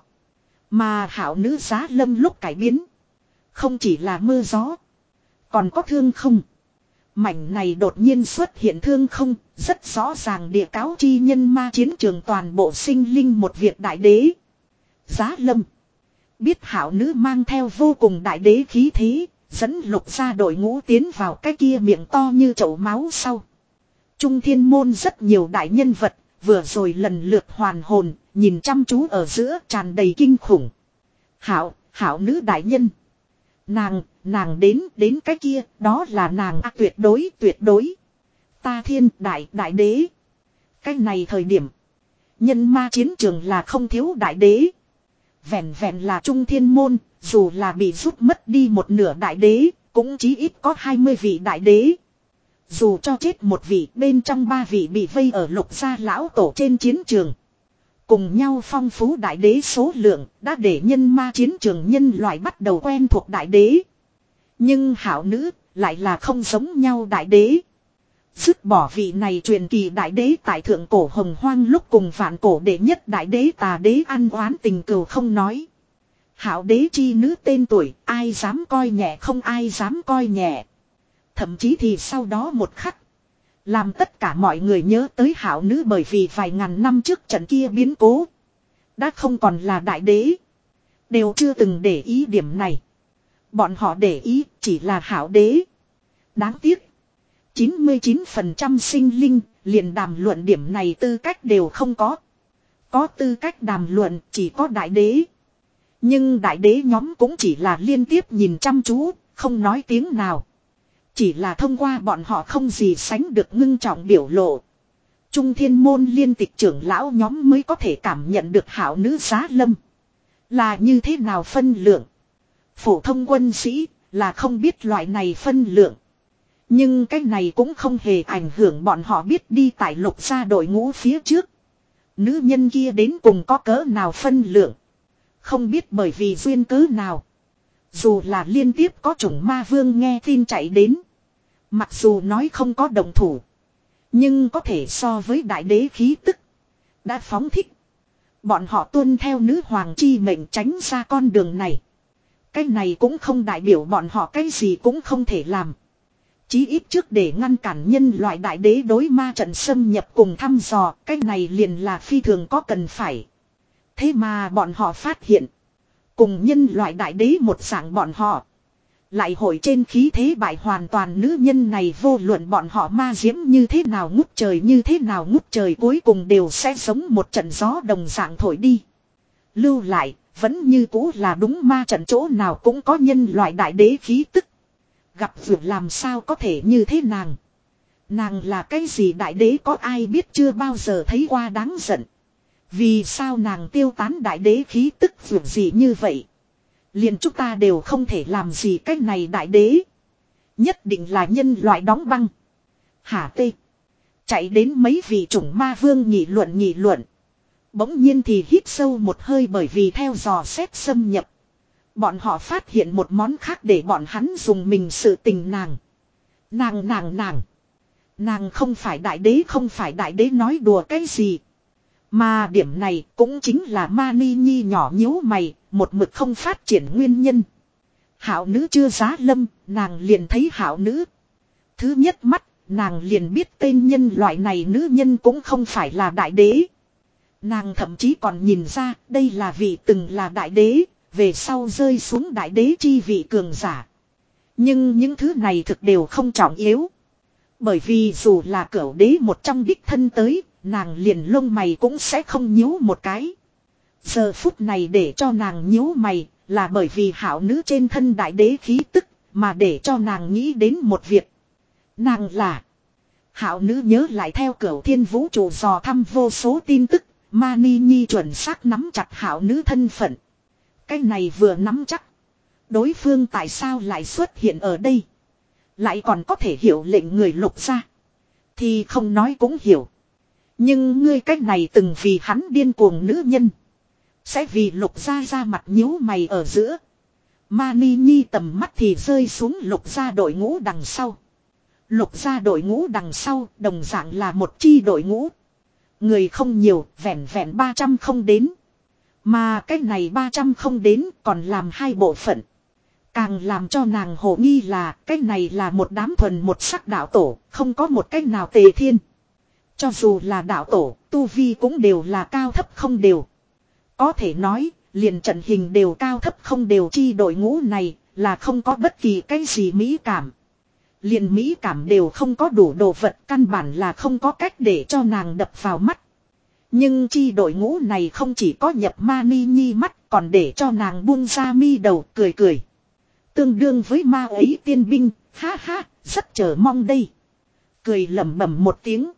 Mà hảo nữ giá lâm lúc cải biến. Không chỉ là mưa gió. Còn có thương không. Mảnh này đột nhiên xuất hiện thương không. Rất rõ ràng địa cáo chi nhân ma chiến trường toàn bộ sinh linh một việc đại đế. Giá lâm. Biết hảo nữ mang theo vô cùng đại đế khí thế. Dẫn lục ra đội ngũ tiến vào cái kia miệng to như chậu máu sau. Trung thiên môn rất nhiều đại nhân vật. Vừa rồi lần lượt hoàn hồn. Nhìn chăm chú ở giữa tràn đầy kinh khủng. Hảo, hảo nữ đại nhân. Nàng, nàng đến, đến cái kia, đó là nàng à, tuyệt đối, tuyệt đối. Ta thiên đại, đại đế. Cái này thời điểm. Nhân ma chiến trường là không thiếu đại đế. Vẹn vẹn là trung thiên môn, dù là bị rút mất đi một nửa đại đế, cũng chí ít có hai mươi vị đại đế. Dù cho chết một vị bên trong ba vị bị vây ở lục gia lão tổ trên chiến trường. Cùng nhau phong phú đại đế số lượng đã để nhân ma chiến trường nhân loại bắt đầu quen thuộc đại đế. Nhưng hảo nữ lại là không giống nhau đại đế. Dứt bỏ vị này truyền kỳ đại đế tại thượng cổ hồng hoang lúc cùng vạn cổ đệ nhất đại đế tà đế ăn oán tình cừu không nói. Hảo đế chi nữ tên tuổi ai dám coi nhẹ không ai dám coi nhẹ. Thậm chí thì sau đó một khắc. Làm tất cả mọi người nhớ tới hảo nữ bởi vì vài ngàn năm trước trận kia biến cố. Đã không còn là đại đế. Đều chưa từng để ý điểm này. Bọn họ để ý chỉ là hảo đế. Đáng tiếc. chín mươi chín phần trăm sinh linh liền đàm luận điểm này tư cách đều không có. Có tư cách đàm luận chỉ có đại đế. Nhưng đại đế nhóm cũng chỉ là liên tiếp nhìn chăm chú, không nói tiếng nào. Chỉ là thông qua bọn họ không gì sánh được ngưng trọng biểu lộ. Trung thiên môn liên tịch trưởng lão nhóm mới có thể cảm nhận được hảo nữ giá lâm. Là như thế nào phân lượng. Phổ thông quân sĩ là không biết loại này phân lượng. Nhưng cái này cũng không hề ảnh hưởng bọn họ biết đi tại lục gia đội ngũ phía trước. Nữ nhân kia đến cùng có cỡ nào phân lượng. Không biết bởi vì duyên cớ nào. Dù là liên tiếp có chủng ma vương nghe tin chạy đến. Mặc dù nói không có đồng thủ. Nhưng có thể so với đại đế khí tức. Đã phóng thích. Bọn họ tuân theo nữ hoàng chi mệnh tránh ra con đường này. Cái này cũng không đại biểu bọn họ cái gì cũng không thể làm. Chí ít trước để ngăn cản nhân loại đại đế đối ma trận xâm nhập cùng thăm dò. Cái này liền là phi thường có cần phải. Thế mà bọn họ phát hiện. Cùng nhân loại đại đế một dạng bọn họ. Lại hội trên khí thế bại hoàn toàn nữ nhân này vô luận bọn họ ma diễm như thế nào ngút trời như thế nào ngút trời cuối cùng đều sẽ giống một trận gió đồng dạng thổi đi. Lưu lại, vẫn như cũ là đúng ma trận chỗ nào cũng có nhân loại đại đế khí tức. Gặp việc làm sao có thể như thế nàng. Nàng là cái gì đại đế có ai biết chưa bao giờ thấy qua đáng giận. Vì sao nàng tiêu tán đại đế khí tức việc gì như vậy. Liền chúng ta đều không thể làm gì cách này đại đế. Nhất định là nhân loại đóng băng. Hả tê. Chạy đến mấy vị chủng ma vương nghị luận nghị luận. Bỗng nhiên thì hít sâu một hơi bởi vì theo dò xét xâm nhập. Bọn họ phát hiện một món khác để bọn hắn dùng mình sự tình nàng. Nàng nàng nàng. Nàng không phải đại đế không phải đại đế nói đùa cái gì. Mà điểm này cũng chính là Mani Nhi nhỏ nhíu mày, một mực không phát triển nguyên nhân. Hảo nữ chưa giá lâm, nàng liền thấy hảo nữ. Thứ nhất mắt, nàng liền biết tên nhân loại này nữ nhân cũng không phải là đại đế. Nàng thậm chí còn nhìn ra đây là vị từng là đại đế, về sau rơi xuống đại đế chi vị cường giả. Nhưng những thứ này thực đều không trọng yếu. Bởi vì dù là cửu đế một trong đích thân tới, nàng liền lông mày cũng sẽ không nhíu một cái. Giờ phút này để cho nàng nhíu mày là bởi vì hảo nữ trên thân đại đế khí tức mà để cho nàng nghĩ đến một việc. Nàng là hảo nữ nhớ lại theo cửu thiên vũ trụ dò thăm vô số tin tức Mani Nhi chuẩn xác nắm chặt hảo nữ thân phận. Cái này vừa nắm chắc. Đối phương tại sao lại xuất hiện ở đây. Lại còn có thể hiểu lệnh người Lục gia. Thì không nói cũng hiểu. Nhưng ngươi cách này từng vì hắn điên cuồng nữ nhân. Sẽ vì Lục gia ra mặt nhíu mày ở giữa. Mani Nhi tầm mắt thì rơi xuống Lục gia đội ngũ đằng sau. Lục gia đội ngũ đằng sau đồng dạng là một chi đội ngũ. Người không nhiều, vẹn vẹn ba trăm không đến. Mà cái này ba trăm không đến còn làm hai bộ phận. Càng làm cho nàng hồ nghi là cái này là một đám thuần một sắc đạo tổ, không có một cách nào tề thiên. Cho dù là đạo tổ, tu vi cũng đều là cao thấp không đều. Có thể nói, liền trận hình đều cao thấp không đều chi đội ngũ này là không có bất kỳ cái gì mỹ cảm. Liền mỹ cảm đều không có đủ đồ vật, căn bản là không có cách để cho nàng đập vào mắt. Nhưng chi đội ngũ này không chỉ có nhập Mani Nhi mắt, còn để cho nàng buông ra mi đầu cười cười. Tương đương với ma ấy tiên binh, ha ha, rất chờ mong đây. Cười lẩm bẩm một tiếng.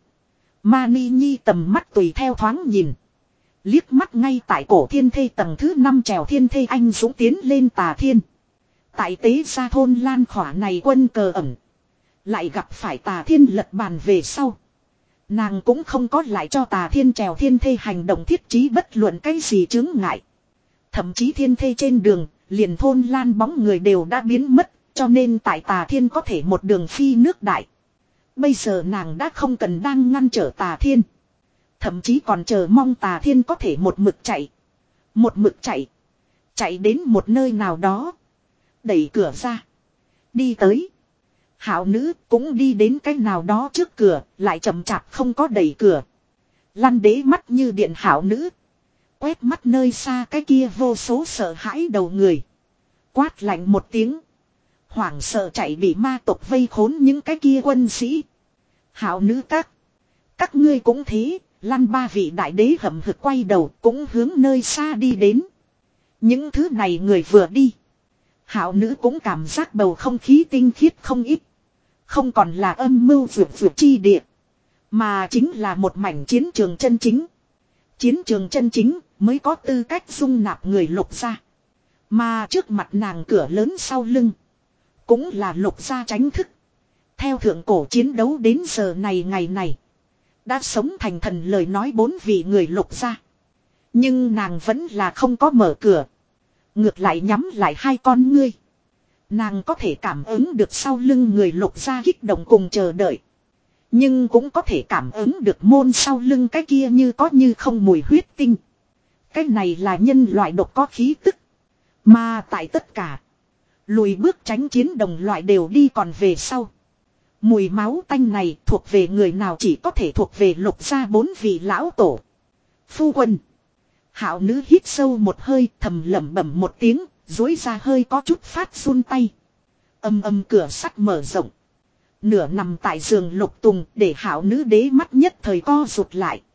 Mani Nhi tầm mắt tùy theo thoáng nhìn. Liếc mắt ngay tại cổ thiên thê tầng thứ năm trèo thiên thê anh dũng tiến lên tà thiên. Tại tế gia thôn lan khỏa này quân cờ ẩn. Lại gặp phải tà thiên lật bàn về sau. Nàng cũng không có lại cho tà thiên trèo thiên thê hành động thiết trí bất luận cái gì chứng ngại. Thậm chí thiên thê trên đường, liền thôn lan bóng người đều đã biến mất, cho nên tại tà thiên có thể một đường phi nước đại. Bây giờ nàng đã không cần đang ngăn trở tà thiên. Thậm chí còn chờ mong tà thiên có thể một mực chạy. Một mực chạy. Chạy đến một nơi nào đó. Đẩy cửa ra. Đi tới. Hảo nữ cũng đi đến cái nào đó trước cửa, lại chậm chạp không có đẩy cửa. Lăn đế mắt như điện hảo nữ. Quét mắt nơi xa cái kia vô số sợ hãi đầu người. Quát lạnh một tiếng. Hoảng sợ chạy bị ma tộc vây khốn những cái kia quân sĩ. Hảo nữ các. Các ngươi cũng thế, lăn ba vị đại đế hậm hực quay đầu cũng hướng nơi xa đi đến. Những thứ này người vừa đi. Hảo nữ cũng cảm giác bầu không khí tinh khiết không ít. Không còn là âm mưu vượt vượt chi địa. Mà chính là một mảnh chiến trường chân chính. Chiến trường chân chính mới có tư cách dung nạp người Lục gia. Mà trước mặt nàng cửa lớn sau lưng. Cũng là Lục gia tránh thức. Theo thượng cổ chiến đấu đến giờ này ngày này. Đã sống thành thần lời nói bốn vị người Lục gia. Nhưng nàng vẫn là không có mở cửa. Ngược lại nhắm lại hai con ngươi. Nàng có thể cảm ứng được sau lưng người Lục gia kích động cùng chờ đợi. Nhưng cũng có thể cảm ứng được môn sau lưng cái kia như có như không mùi huyết tinh. Cái này là nhân loại độc có khí tức. Mà tại tất cả. Lùi bước tránh chiến đồng loại đều đi còn về sau. Mùi máu tanh này thuộc về người nào chỉ có thể thuộc về Lục gia bốn vị lão tổ. Phu quân. Hảo nữ hít sâu một hơi thầm lẩm bẩm một tiếng. Dối ra hơi có chút phát run tay. Âm âm cửa sắt mở rộng. Nửa nằm tại giường Lục Tùng để hảo nữ đế mắt nhất thời co rụt lại.